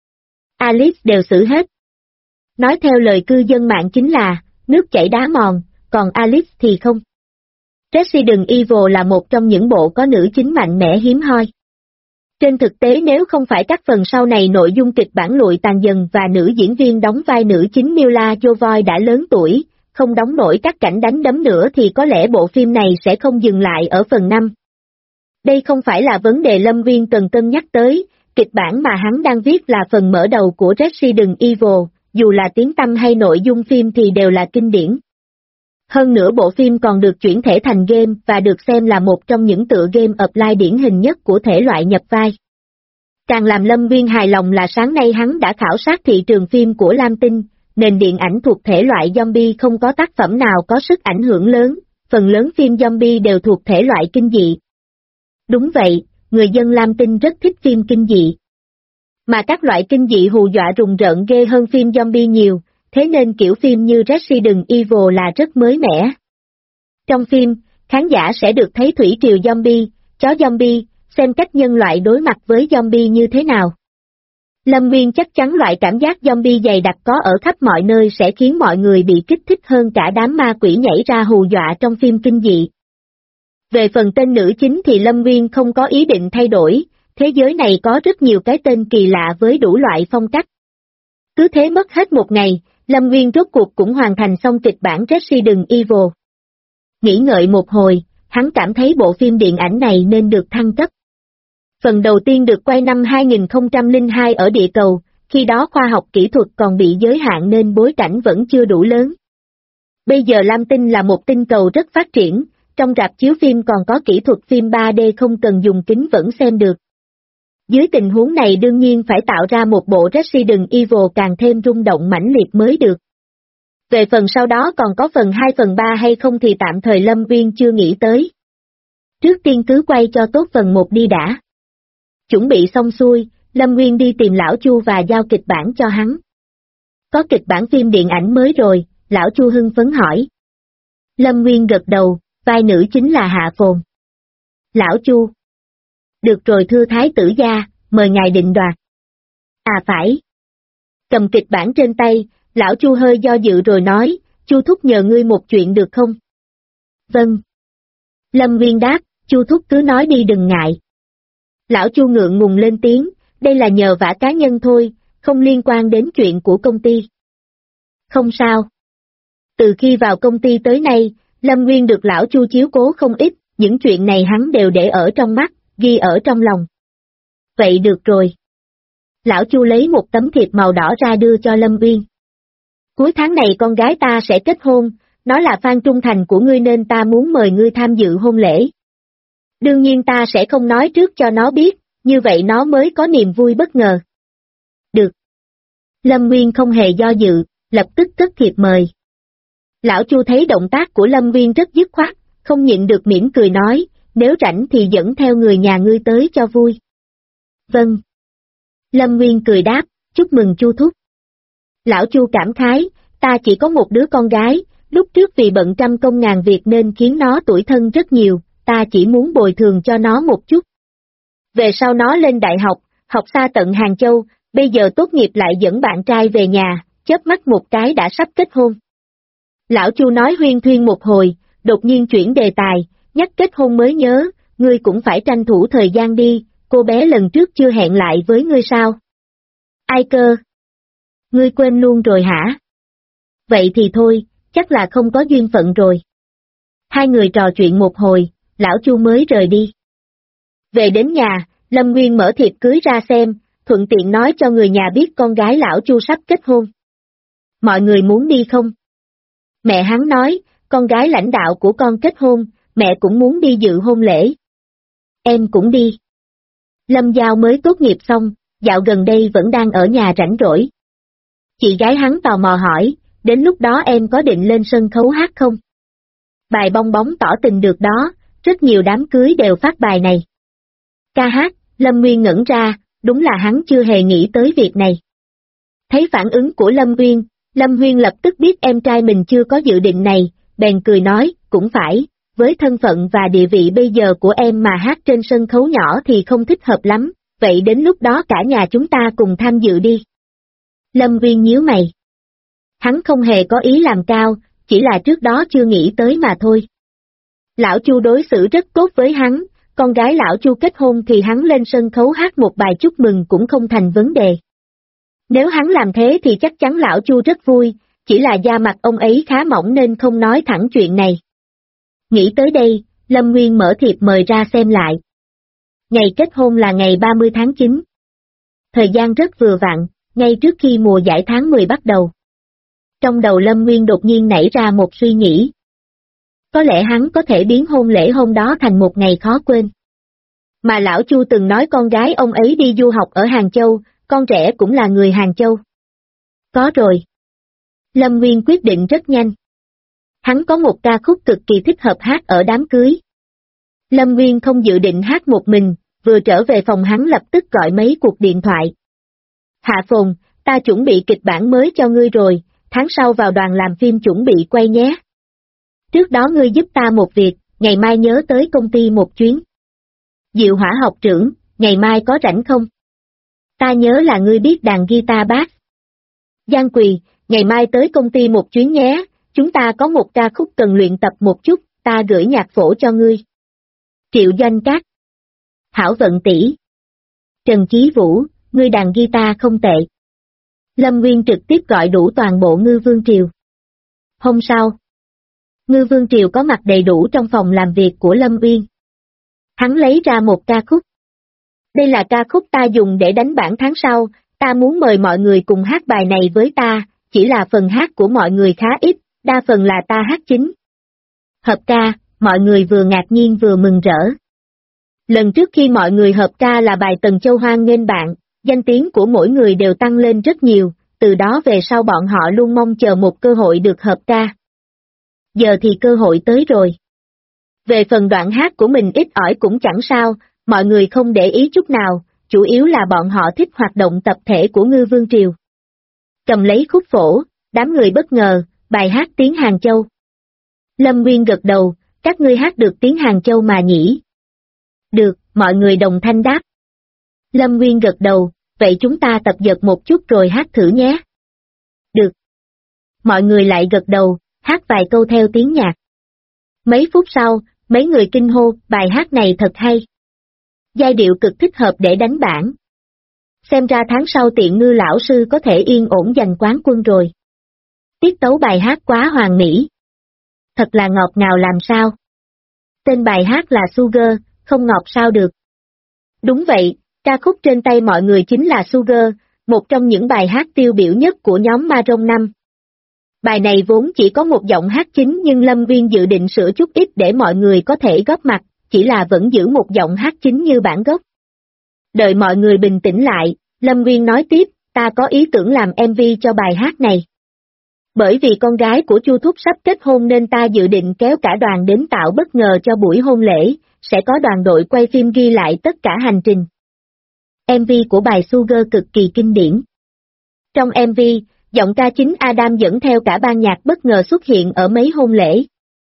Alice đều xử hết. Nói theo lời cư dân mạng chính là, nước chảy đá mòn, còn Alice thì không. Resident Evil là một trong những bộ có nữ chính mạnh mẽ hiếm hoi. Trên thực tế nếu không phải các phần sau này nội dung kịch bản lụi tàn dần và nữ diễn viên đóng vai nữ chính Mila Jovovich đã lớn tuổi, không đóng nổi các cảnh đánh đấm nữa thì có lẽ bộ phim này sẽ không dừng lại ở phần 5. Đây không phải là vấn đề Lâm Viên cần cân nhắc tới, kịch bản mà hắn đang viết là phần mở đầu của Resident Evil, dù là tiếng tăm hay nội dung phim thì đều là kinh điển. Hơn nữa bộ phim còn được chuyển thể thành game và được xem là một trong những tựa game offline điển hình nhất của thể loại nhập vai. Càng làm Lâm Viên hài lòng là sáng nay hắn đã khảo sát thị trường phim của Lam Tinh, nền điện ảnh thuộc thể loại zombie không có tác phẩm nào có sức ảnh hưởng lớn, phần lớn phim zombie đều thuộc thể loại kinh dị. Đúng vậy, người dân Lam Tinh rất thích phim kinh dị. Mà các loại kinh dị hù dọa rùng rợn ghê hơn phim zombie nhiều, thế nên kiểu phim như Resident Evil là rất mới mẻ. Trong phim, khán giả sẽ được thấy thủy triều zombie, chó zombie, xem cách nhân loại đối mặt với zombie như thế nào. Lâm Nguyên chắc chắn loại cảm giác zombie dày đặc có ở khắp mọi nơi sẽ khiến mọi người bị kích thích hơn cả đám ma quỷ nhảy ra hù dọa trong phim kinh dị. Về phần tên nữ chính thì Lâm Nguyên không có ý định thay đổi, thế giới này có rất nhiều cái tên kỳ lạ với đủ loại phong cách. Cứ thế mất hết một ngày, Lâm Nguyên rốt cuộc cũng hoàn thành xong kịch bản Resident Evil. Nghĩ ngợi một hồi, hắn cảm thấy bộ phim điện ảnh này nên được thăng cấp. Phần đầu tiên được quay năm 2002 ở địa cầu, khi đó khoa học kỹ thuật còn bị giới hạn nên bối cảnh vẫn chưa đủ lớn. Bây giờ Lam Tinh là một tinh cầu rất phát triển, trong rạp chiếu phim còn có kỹ thuật phim 3D không cần dùng kính vẫn xem được. Dưới tình huống này đương nhiên phải tạo ra một bộ Resident Evil càng thêm rung động mãnh liệt mới được. Về phần sau đó còn có phần 2 phần 3 hay không thì tạm thời Lâm Nguyên chưa nghĩ tới. Trước tiên cứ quay cho tốt phần 1 đi đã. Chuẩn bị xong xuôi, Lâm Nguyên đi tìm Lão Chu và giao kịch bản cho hắn. Có kịch bản phim điện ảnh mới rồi, Lão Chu hưng phấn hỏi. Lâm Nguyên gật đầu, vai nữ chính là Hạ Phồn. Lão Chu. Được rồi thưa Thái tử gia, mời ngài định đoạt. À phải. Cầm kịch bản trên tay, Lão Chu hơi do dự rồi nói, Chu thúc nhờ ngươi một chuyện được không? Vâng. Lâm Nguyên đáp, Chu thúc cứ nói đi đừng ngại. Lão Chu ngượng ngùng lên tiếng, đây là nhờ vả cá nhân thôi, không liên quan đến chuyện của công ty. Không sao. Từ khi vào công ty tới nay, Lâm Nguyên được Lão Chu chiếu cố không ít, những chuyện này hắn đều để ở trong mắt, ghi ở trong lòng. Vậy được rồi. Lão Chu lấy một tấm thiệp màu đỏ ra đưa cho Lâm Nguyên. Cuối tháng này con gái ta sẽ kết hôn, nó là fan trung thành của ngươi nên ta muốn mời ngươi tham dự hôn lễ. Đương nhiên ta sẽ không nói trước cho nó biết, như vậy nó mới có niềm vui bất ngờ. Được. Lâm Nguyên không hề do dự, lập tức cất thiệp mời. Lão Chu thấy động tác của Lâm Nguyên rất dứt khoát, không nhịn được mỉm cười nói, nếu rảnh thì dẫn theo người nhà ngươi tới cho vui. Vâng. Lâm Nguyên cười đáp, chúc mừng Chu thúc. Lão Chu cảm khái, ta chỉ có một đứa con gái, lúc trước vì bận trăm công ngàn việc nên khiến nó tủi thân rất nhiều, ta chỉ muốn bồi thường cho nó một chút. Về sau nó lên đại học, học xa tận Hàng Châu, bây giờ tốt nghiệp lại dẫn bạn trai về nhà, chớp mắt một cái đã sắp kết hôn. Lão Chu nói huyên thuyên một hồi, đột nhiên chuyển đề tài, nhắc kết hôn mới nhớ, ngươi cũng phải tranh thủ thời gian đi, cô bé lần trước chưa hẹn lại với ngươi sao? Ai cơ? Ngươi quên luôn rồi hả? Vậy thì thôi, chắc là không có duyên phận rồi. Hai người trò chuyện một hồi, Lão Chu mới rời đi. Về đến nhà, Lâm Nguyên mở thiệp cưới ra xem, thuận tiện nói cho người nhà biết con gái Lão Chu sắp kết hôn. Mọi người muốn đi không? Mẹ hắn nói, con gái lãnh đạo của con kết hôn, mẹ cũng muốn đi dự hôn lễ. Em cũng đi. Lâm Giao mới tốt nghiệp xong, dạo gần đây vẫn đang ở nhà rảnh rỗi. Chị gái hắn tò mò hỏi, đến lúc đó em có định lên sân khấu hát không? Bài bong bóng tỏ tình được đó, rất nhiều đám cưới đều phát bài này. Ca hát, Lâm Nguyên ngẩn ra, đúng là hắn chưa hề nghĩ tới việc này. Thấy phản ứng của Lâm Nguyên, Lâm Nguyên lập tức biết em trai mình chưa có dự định này, bèn cười nói, cũng phải, với thân phận và địa vị bây giờ của em mà hát trên sân khấu nhỏ thì không thích hợp lắm, vậy đến lúc đó cả nhà chúng ta cùng tham dự đi. Lâm Nguyên nhíu mày. Hắn không hề có ý làm cao, chỉ là trước đó chưa nghĩ tới mà thôi. Lão Chu đối xử rất tốt với hắn, con gái Lão Chu kết hôn thì hắn lên sân khấu hát một bài chúc mừng cũng không thành vấn đề. Nếu hắn làm thế thì chắc chắn Lão Chu rất vui, chỉ là da mặt ông ấy khá mỏng nên không nói thẳng chuyện này. Nghĩ tới đây, Lâm Nguyên mở thiệp mời ra xem lại. Ngày kết hôn là ngày 30 tháng 9. Thời gian rất vừa vặn, ngay trước khi mùa giải tháng 10 bắt đầu. Trong đầu Lâm Nguyên đột nhiên nảy ra một suy nghĩ. Có lẽ hắn có thể biến hôn lễ hôm đó thành một ngày khó quên. Mà Lão Chu từng nói con gái ông ấy đi du học ở Hàng Châu, con rể cũng là người Hàng Châu. Có rồi. Lâm Nguyên quyết định rất nhanh. Hắn có một ca khúc cực kỳ thích hợp hát ở đám cưới. Lâm Nguyên không dự định hát một mình, vừa trở về phòng hắn lập tức gọi mấy cuộc điện thoại. Hạ Phồn, ta chuẩn bị kịch bản mới cho ngươi rồi, tháng sau vào đoàn làm phim chuẩn bị quay nhé. Trước đó ngươi giúp ta một việc, ngày mai nhớ tới công ty một chuyến. Diệu Hỏa học trưởng, ngày mai có rảnh không? Ta nhớ là ngươi biết đàn guitar bass. Giang Quỳ, ngày mai tới công ty một chuyến nhé, chúng ta có một ca khúc cần luyện tập một chút, ta gửi nhạc phổ cho ngươi. Triệu Doanh Cát. Hảo Vận tỷ. Trần Chí Vũ, ngươi đàn guitar không tệ. Lâm Nguyên trực tiếp gọi đủ toàn bộ Ngư Vương Triều. Hôm sau, Ngư Vương Triều có mặt đầy đủ trong phòng làm việc của Lâm Uyên. Hắn lấy ra một ca khúc. Đây là ca khúc ta dùng để đánh bản tháng sau, ta muốn mời mọi người cùng hát bài này với ta, chỉ là phần hát của mọi người khá ít, đa phần là ta hát chính. Hợp ca, mọi người vừa ngạc nhiên vừa mừng rỡ. Lần trước khi mọi người hợp ca là bài Tần Châu Hoan nghênh bạn, danh tiếng của mỗi người đều tăng lên rất nhiều, từ đó về sau bọn họ luôn mong chờ một cơ hội được hợp ca. Giờ thì cơ hội tới rồi. Về phần đoạn hát của mình ít ỏi cũng chẳng sao, mọi người không để ý chút nào, chủ yếu là bọn họ thích hoạt động tập thể của Ngư Vương Triều. Cầm lấy khúc phổ, đám người bất ngờ, bài hát tiếng Hàng Châu. Lâm Nguyên gật đầu, các ngươi hát được tiếng Hàng Châu mà nhỉ? Được, mọi người đồng thanh đáp. Lâm Nguyên gật đầu, vậy chúng ta tập dượt một chút rồi hát thử nhé. Được. Mọi người lại gật đầu, hát vài câu theo tiếng nhạc. Mấy phút sau, mấy người kinh hô, bài hát này thật hay. Giai điệu cực thích hợp để đánh bản. Xem ra tháng sau Tiện Ngư lão sư có thể yên ổn giành quán quân rồi. Tiết tấu bài hát quá hoàn mỹ. Thật là ngọt ngào làm sao. Tên bài hát là Sugar, không ngọt sao được. Đúng vậy, ca khúc trên tay mọi người chính là Sugar, một trong những bài hát tiêu biểu nhất của nhóm Maroon 5. Bài này vốn chỉ có một giọng hát chính nhưng Lâm Nguyên dự định sửa chút ít để mọi người có thể góp mặt, chỉ là vẫn giữ một giọng hát chính như bản gốc. Đợi mọi người bình tĩnh lại, Lâm Nguyên nói tiếp, ta có ý tưởng làm MV cho bài hát này. Bởi vì con gái của Chu Thúc sắp kết hôn nên ta dự định kéo cả đoàn đến tạo bất ngờ cho buổi hôn lễ, sẽ có đoàn đội quay phim ghi lại tất cả hành trình. MV của bài Sugar cực kỳ kinh điển. Trong MV, giọng ca chính Adam dẫn theo cả ban nhạc bất ngờ xuất hiện ở mấy hôn lễ.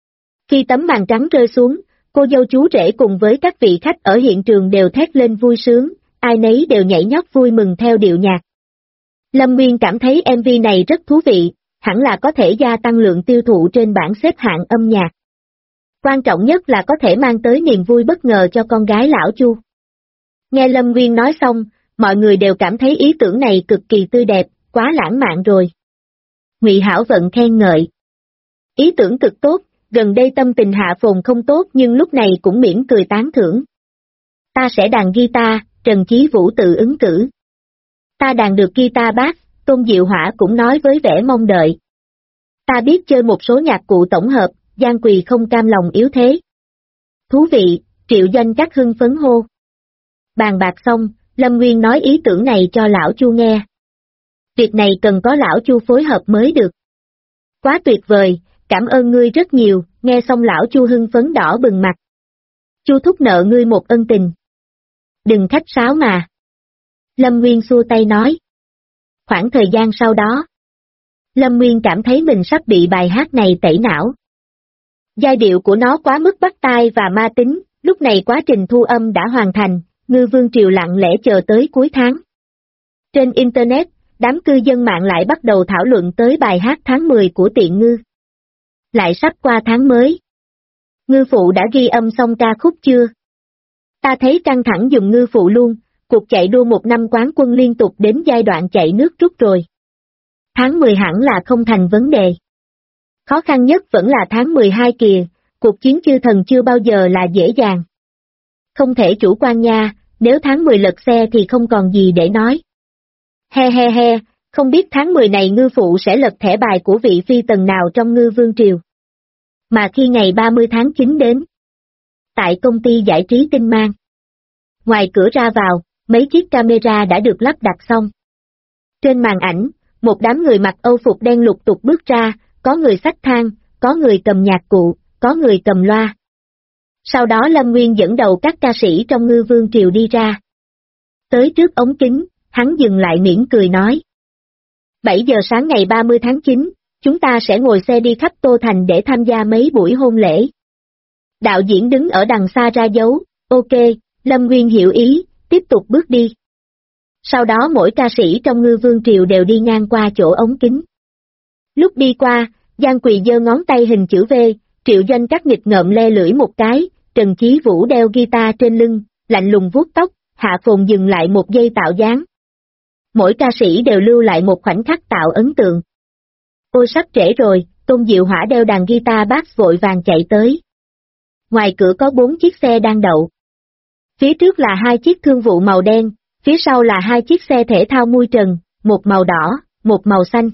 Khi tấm màn trắng rơi xuống, cô dâu chú rể cùng với các vị khách ở hiện trường đều thét lên vui sướng, ai nấy đều nhảy nhót vui mừng theo điệu nhạc. Lâm Nguyên cảm thấy MV này rất thú vị, hẳn là có thể gia tăng lượng tiêu thụ trên bảng xếp hạng âm nhạc. Quan trọng nhất là có thể mang tới niềm vui bất ngờ cho con gái lão Chu. Nghe Lâm Nguyên nói xong, mọi người đều cảm thấy ý tưởng này cực kỳ tươi đẹp, quá lãng mạn rồi. Ngụy Hảo Vận khen ngợi. Ý tưởng cực tốt, gần đây tâm tình Hạ Phồn không tốt nhưng lúc này cũng mỉm cười tán thưởng. Ta sẽ đàn guitar, Trần Chí Vũ tự ứng cử. Ta đàn được guitar bass, Tôn Diệu Hỏa cũng nói với vẻ mong đợi. Ta biết chơi một số nhạc cụ tổng hợp, Giang Quỳ không cam lòng yếu thế. Thú vị, Triệu Doanh Cát hưng phấn hô. Bàn bạc xong, Lâm Nguyên nói ý tưởng này cho lão Chu nghe. Việc này cần có lão Chu phối hợp mới được. Quá tuyệt vời, cảm ơn ngươi rất nhiều, nghe xong lão Chu hưng phấn đỏ bừng mặt. Chu thúc nợ ngươi một ân tình. Đừng khách sáo mà. Lâm Nguyên xua tay nói. Khoảng thời gian sau đó, Lâm Nguyên cảm thấy mình sắp bị bài hát này tẩy não. Giai điệu của nó quá mức bắt tai và ma tính, lúc này quá trình thu âm đã hoàn thành, Ngư Vương Triều lặng lẽ chờ tới cuối tháng. Trên Internet, đám cư dân mạng lại bắt đầu thảo luận tới bài hát tháng 10 của Tiện Ngư. Lại sắp qua tháng mới. Ngư phụ đã ghi âm xong ca khúc chưa? Ta thấy căng thẳng dùng ngư phụ luôn, cuộc chạy đua một năm quán quân liên tục đến giai đoạn chạy nước rút rồi. Tháng 10 hẳn là không thành vấn đề. Khó khăn nhất vẫn là tháng 12 kìa, cuộc chiến chư thần chưa bao giờ là dễ dàng. Không thể chủ quan nha, nếu tháng 10 lật xe thì không còn gì để nói. He he he, không biết tháng 10 này ngư phụ sẽ lật thẻ bài của vị phi tần nào trong Ngư Vương Triều. Mà khi ngày 30 tháng 9 đến, tại công ty giải trí Tinh Mang, ngoài cửa ra vào, mấy chiếc camera đã được lắp đặt xong. Trên màn ảnh, một đám người mặc âu phục đen lục tục bước ra, có người xách thang, có người cầm nhạc cụ, có người cầm loa. Sau đó Lâm Nguyên dẫn đầu các ca sĩ trong Ngư Vương Triều đi ra. Tới trước ống kính, hắn dừng lại mỉm cười nói. 7 giờ sáng ngày 30 tháng 9, chúng ta sẽ ngồi xe đi khắp Tô Thành để tham gia mấy buổi hôn lễ. Đạo diễn đứng ở đằng xa ra dấu, ok, Lâm Nguyên hiểu ý, tiếp tục bước đi. Sau đó mỗi ca sĩ trong Ngư Vương Triều đều đi ngang qua chỗ ống kính. Lúc đi qua, Giang Quỳ giơ ngón tay hình chữ V, Triệu Doanh cắt nghịch ngợm le lưỡi một cái, Trần Chí Vũ đeo guitar trên lưng, lạnh lùng vuốt tóc, Hạ Phồn dừng lại một giây tạo dáng. Mỗi ca sĩ đều lưu lại một khoảnh khắc tạo ấn tượng. Ôi sắp trễ rồi, Tôn Diệu Hỏa đeo đàn guitar bass vội vàng chạy tới. Ngoài cửa có 4 chiếc xe đang đậu. Phía trước là 2 chiếc thương vụ màu đen, phía sau là 2 chiếc xe thể thao mui trần, một màu đỏ, một màu xanh.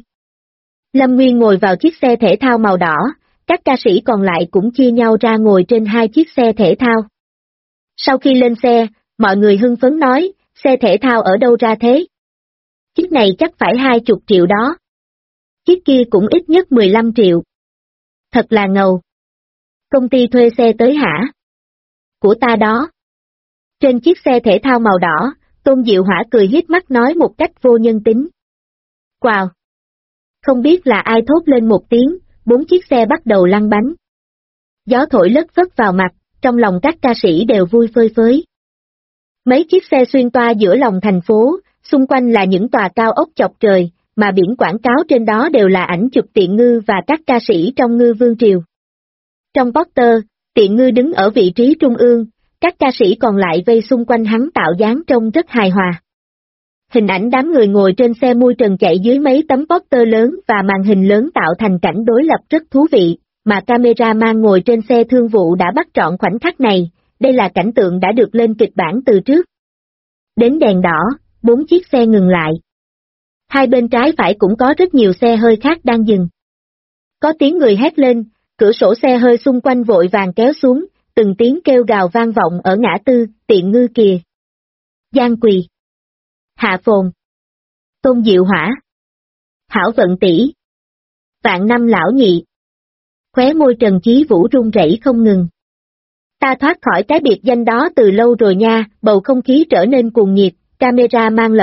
Lâm Nguyên ngồi vào chiếc xe thể thao màu đỏ, các ca sĩ còn lại cũng chia nhau ra ngồi trên 2 chiếc xe thể thao. Sau khi lên xe, mọi người hưng phấn nói, xe thể thao ở đâu ra thế? Chiếc này chắc phải 20 triệu đó. Chiếc kia cũng ít nhất 15 triệu. Thật là ngầu. Công ty thuê xe tới hả? Của ta đó. Trên chiếc xe thể thao màu đỏ, Tôn Diệu Hỏa cười hiếp mắt nói một cách vô nhân tính. Wow! Không biết là ai thốt lên một tiếng, 4 chiếc xe bắt đầu lăn bánh. Gió thổi lất phất vào mặt, trong lòng các ca sĩ đều vui phơi phới. Mấy chiếc xe xuyên toa giữa lòng thành phố, xung quanh là những tòa cao ốc chọc trời, mà biển quảng cáo trên đó đều là ảnh chụp Tiện Ngư và các ca sĩ trong Ngư Vương Triều. Trong poster, Tiện Ngư đứng ở vị trí trung ương, các ca sĩ còn lại vây xung quanh hắn tạo dáng trông rất hài hòa. Hình ảnh đám người ngồi trên xe mui trần chạy dưới mấy tấm poster lớn và màn hình lớn tạo thành cảnh đối lập rất thú vị, mà cameraman ngồi trên xe thương vụ đã bắt trọn khoảnh khắc này, đây là cảnh tượng đã được lên kịch bản từ trước. Đến đèn đỏ, 4 chiếc xe ngừng lại. Hai bên trái phải cũng có rất nhiều xe hơi khác đang dừng. Có tiếng người hét lên, cửa sổ xe hơi xung quanh vội vàng kéo xuống, từng tiếng kêu gào vang vọng ở ngã tư, Tiện Ngư kìa. Giang Quỳ. Hạ Phồn. Tôn Diệu Hỏa. Hảo Vận tỷ. Vạn Năm Lão Nhị. Khóe môi Trần Chí Vũ run rẩy không ngừng. Ta thoát khỏi cái biệt danh đó từ lâu rồi nha, bầu không khí trở nên cuồng nhiệt, camera mang lập